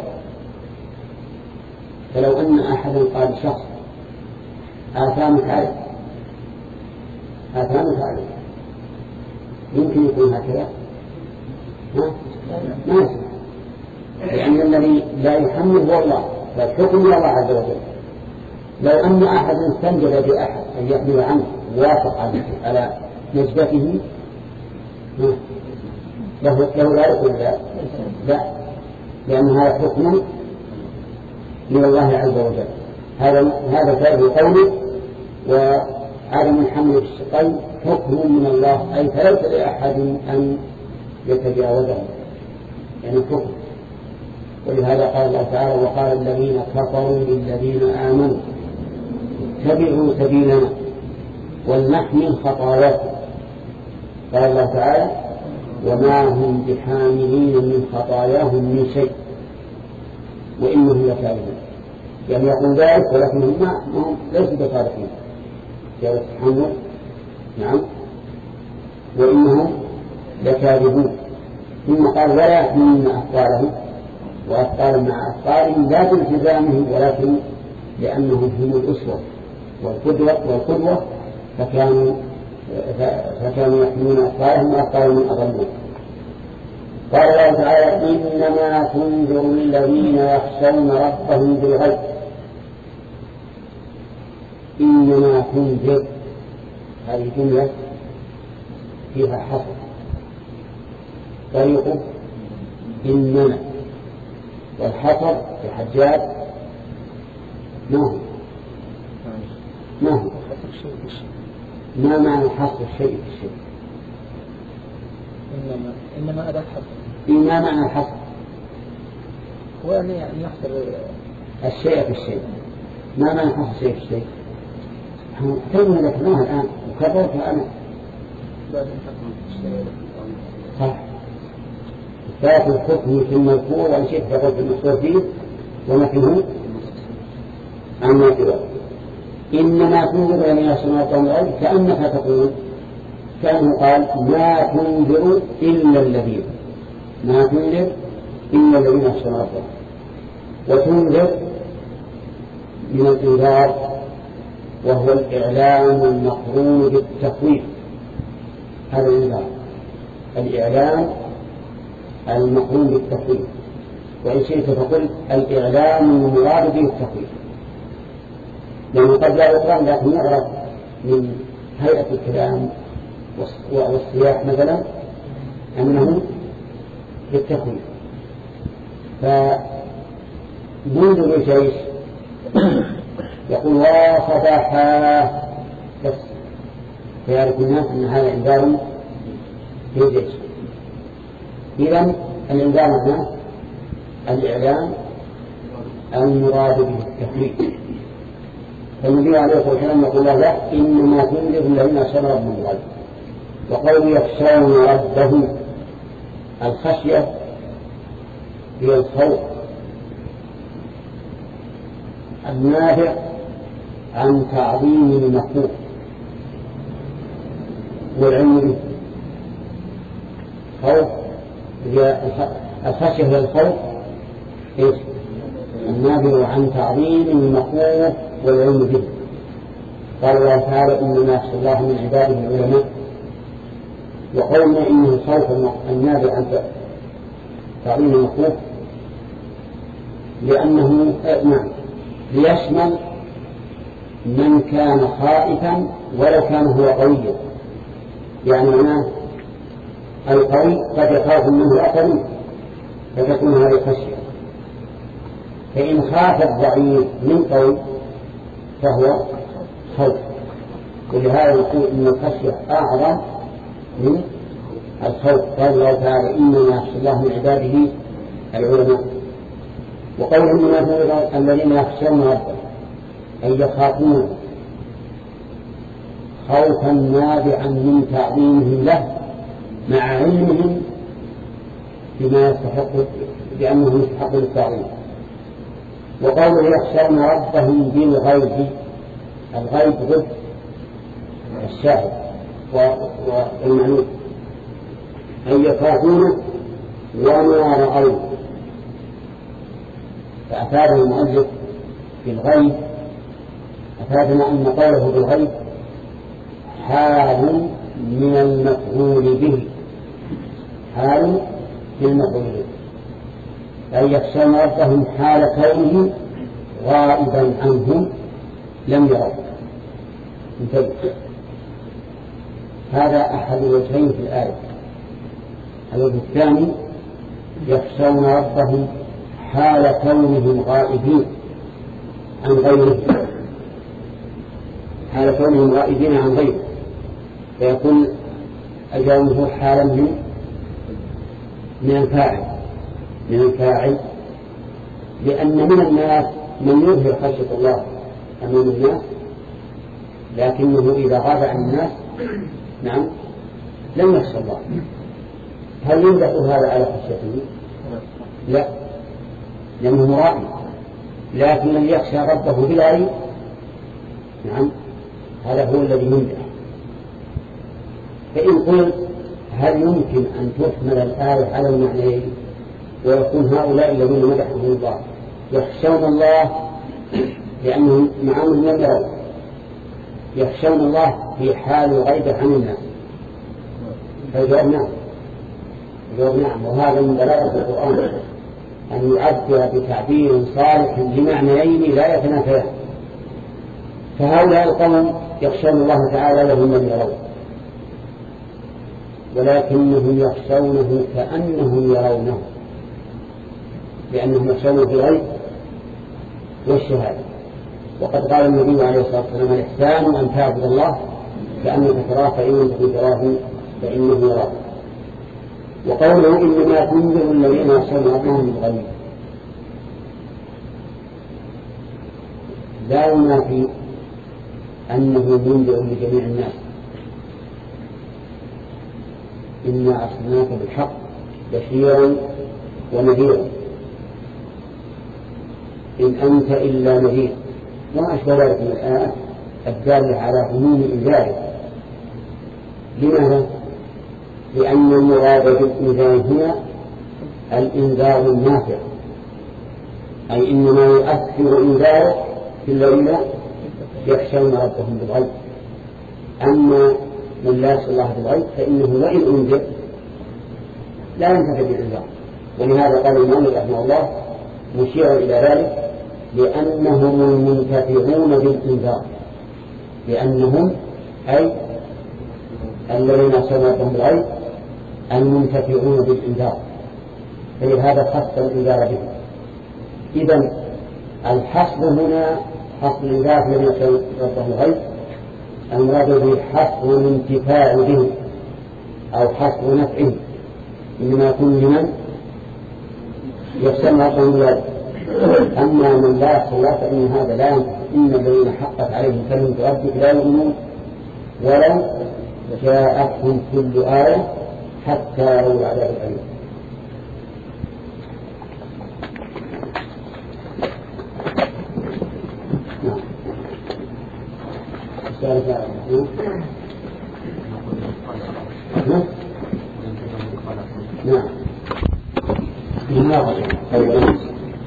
Speaker 1: فلو أن أحدا قال شخص آثامك عليه آثامك عليه يمكن يكون هكذا؟ ما يصح، لأن الذي لا يحمل هو الله، فالحكم من الله عز وجل. لو أن أحد استنجد بأحد أن يحمل عنه وافق على نسبته له ذلك ولا لا؟ لأن هذا حكم من الله عز وجل. هذا هذا فائده قوله وعدم الحمل في الشقين حكم من الله، أي فليس لأحد أن يتجاوزه، يعني حكم. ولهذا قال الله تعالى وقال الذين كفروا للذين آمنوا اتبعوا سبيلنا ولنحمل خطاياكم. قال الله تعالى وما هم بحاملين من خطاياهم من شيء وإنهم لكاذبون. يعني يقول ذلك ولكنهم ما ليسوا بصادقين جاءوا التحمل، نعم، وإنهم لكاذبون. ثم قال ولا يحملون أثقالهم، وأثقال مع أثقالهم لا بالتزامهم ولكن لأنهم هم الأسوة والقدوة, والقدوة فكانوا, فكانوا يحملون أخطارهم وأخطارهم من أضلون. قال الله تعالى إنما تنذر الذين يخشون ربهم بالغيب. إنما تنذر هذه جملة فيها حصر طريقه إنما، والحصر في حجاج ما هو ما هو ما معنى حصر الشيء في الشيء؟
Speaker 2: إنما إنما أداة حصر.
Speaker 1: إنما معنى الحصر
Speaker 2: هو أن يعني يحصر
Speaker 1: الشيء في الشيء. ما معنى حصر الشيء في الشيء؟ كلمة ذكرناها الآن وكررتها أنا. صح. إثبات الحكم في المذكور وإن شئت تقول في المذكور فيه ونفيه عما سواه. إنما تنذر من السماوات والأرض كأنك تقول كأنه قال ما تنذر إلا الذين ما تنذر إلا الذين يخشون ربهم. وتنذر من الإنذار وهو الإعلام المقرون بالتخويف. هذا الإنذار الإعلام المقرون بالتخويف، وإن شئت فقل الإعلام المراد به التخويف، لأنه قد لا يقرأ لكن يعرف من هيئة الكلام والسياق مثلا أنه بالتخويف. فمنذر الجيش يقول وصباحا بس فيعرف الناس أن هذا إنذار في الجيش. إذن الإنذار معناه الإعلام المراد به التخويف. فالنبي عليه الصلاة والسلام يقول له إنما تنذر الذين يخشون ربهم بالغيب. وقول يخشون ربهم الخشية هي الخوف النابع عن تعظيم المخلوق والعلم به. خوف الخشية هي الخوف النابع عن تعظيم المخلوق والعلم به. قال الله تعالى إنما يخشى الله من عباده العلماء. وقولنا إنه الخوف النابع عن تعظيم المخلوق لأنه نعم ليشمل من كان خائفا ولو كان هو قويا. يعني معناه القوي قد يخاف منه الآخرين فتكون هذه خشية. فإن خاف الضعيف من قوي فهو خوف. ولهذا نقول إن الخشية أعظم من الخوف. قال الله تعالى إنما يخشى الله من عباده العلماء. وقوله إنما الذين يخشون ربهم أي يخافون خوفا نابعا من تعظيمهم له مع علمهم بما يستحق بأنه يستحق للتعظيم. وقوله يخشون ربهم بالغيب الغيب ضد الشاهد والمعنون أي يخافون وما رأوا. فأفاد المؤلف بالغيب أفادنا أن قوله بالغيب حال من المفعول به حال من المفعول به أي يخشون ربهم حال كونهم غائبا عنهم لم يروا. انتبه هذا أحد الوجهين في الآية. الوجه الثاني يخشون ربهم حال كونهم غائبين عن غيره حال كونهم غائبين عن غيره فيكون الجواب حالا من من الفاعل من الفاعل لأن من الناس من يظهر خشية الله أمام الناس لكنه إذا غاب عن الناس نعم لم يخشى الله. هل ينبغي هذا على خشيته؟ لا لأنه مرائي. لكن من يخشى ربه بالغيب نعم هذا هو الذي يمدح. فإن قلت هل يمكن أن تحمل الآية على المعنيين ويكون هؤلاء الذين مدحهم الله يخشون الله لأنهم معهم لم يروا، يخشون الله في حال غيبة عن الناس. فالجواب نعم، الجواب نعم. وهذا من بلاغة القرآن أن يعبر بتعبير صالح لمعنيين لا يتنافيان. فهؤلاء القوم يخشون الله تعالى وهم لم يروا، ولكنهم يخشونه كأنهم يرونه، لأنهم يخشونه في الغيب والشهادة. وقد قال النبي عليه الصلاة والسلام: الإحسان أن تعبد الله كأنك تراه فإن لم تكن تراه فإنه يراك. وقوله: إنما تنذر الذين يخشون ربهم بالغيب، لا ينافي أنه منذر لجميع الناس. إنا أرسلناك بالحق بشيرا ونذيرا، إن أنت إلا نذير، وما أشبه ذلك من الآيات الدالة على عموم إنذاره. لماذا؟ لأن المراد بالإنذار هنا الإنذار النافع، أي إنما يؤثر إنذاره في الذين يخشون ربهم بالغيب. أما من لا يخشى الله بالغيب فإنه وإن أنذر لا ينتفع بالإنذار. ولهذا قال الإمام رحمه الله مشيرا إلى ذلك: لأنهم المنتفعون بالإنذار، لأنهم أي الذين يخشون ربهم بالغيب المنتفعون بالإنذار، فلهذا خص الإنذار به. إذن الحصر هنا حصر الإنذار في الذين يخشون ربهم بالغيب المراد به حصر الانتفاع به أو حصر نفعه، إنما يكون لمن يخشون ربهم بالغيب. أما من لا يخشى الله فإن هذا لا ينفع. إن الذين حقت عليهم كلمة ربك لا يؤمنون ولو جاءتهم كل آية حتى يروا العذاب الأليم. نعم. نعم. نعم.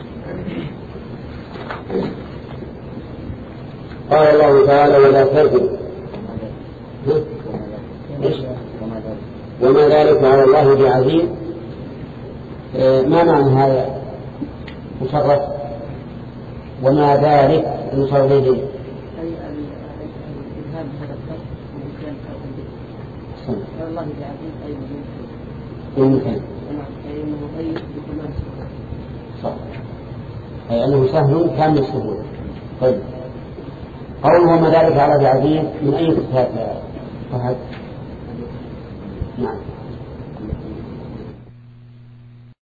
Speaker 1: قال الله تعالى: ولا تركوا وما ذلك على الله بعزيز. ما معنى هذا مصرف؟ وما ذلك المصرف ليه؟
Speaker 3: الله بعزيز أي
Speaker 1: ممكن صح، أي أنه سهل كامل السهولة. طيب، قوله وما ذلك على بعزيز من أي صفات فهد؟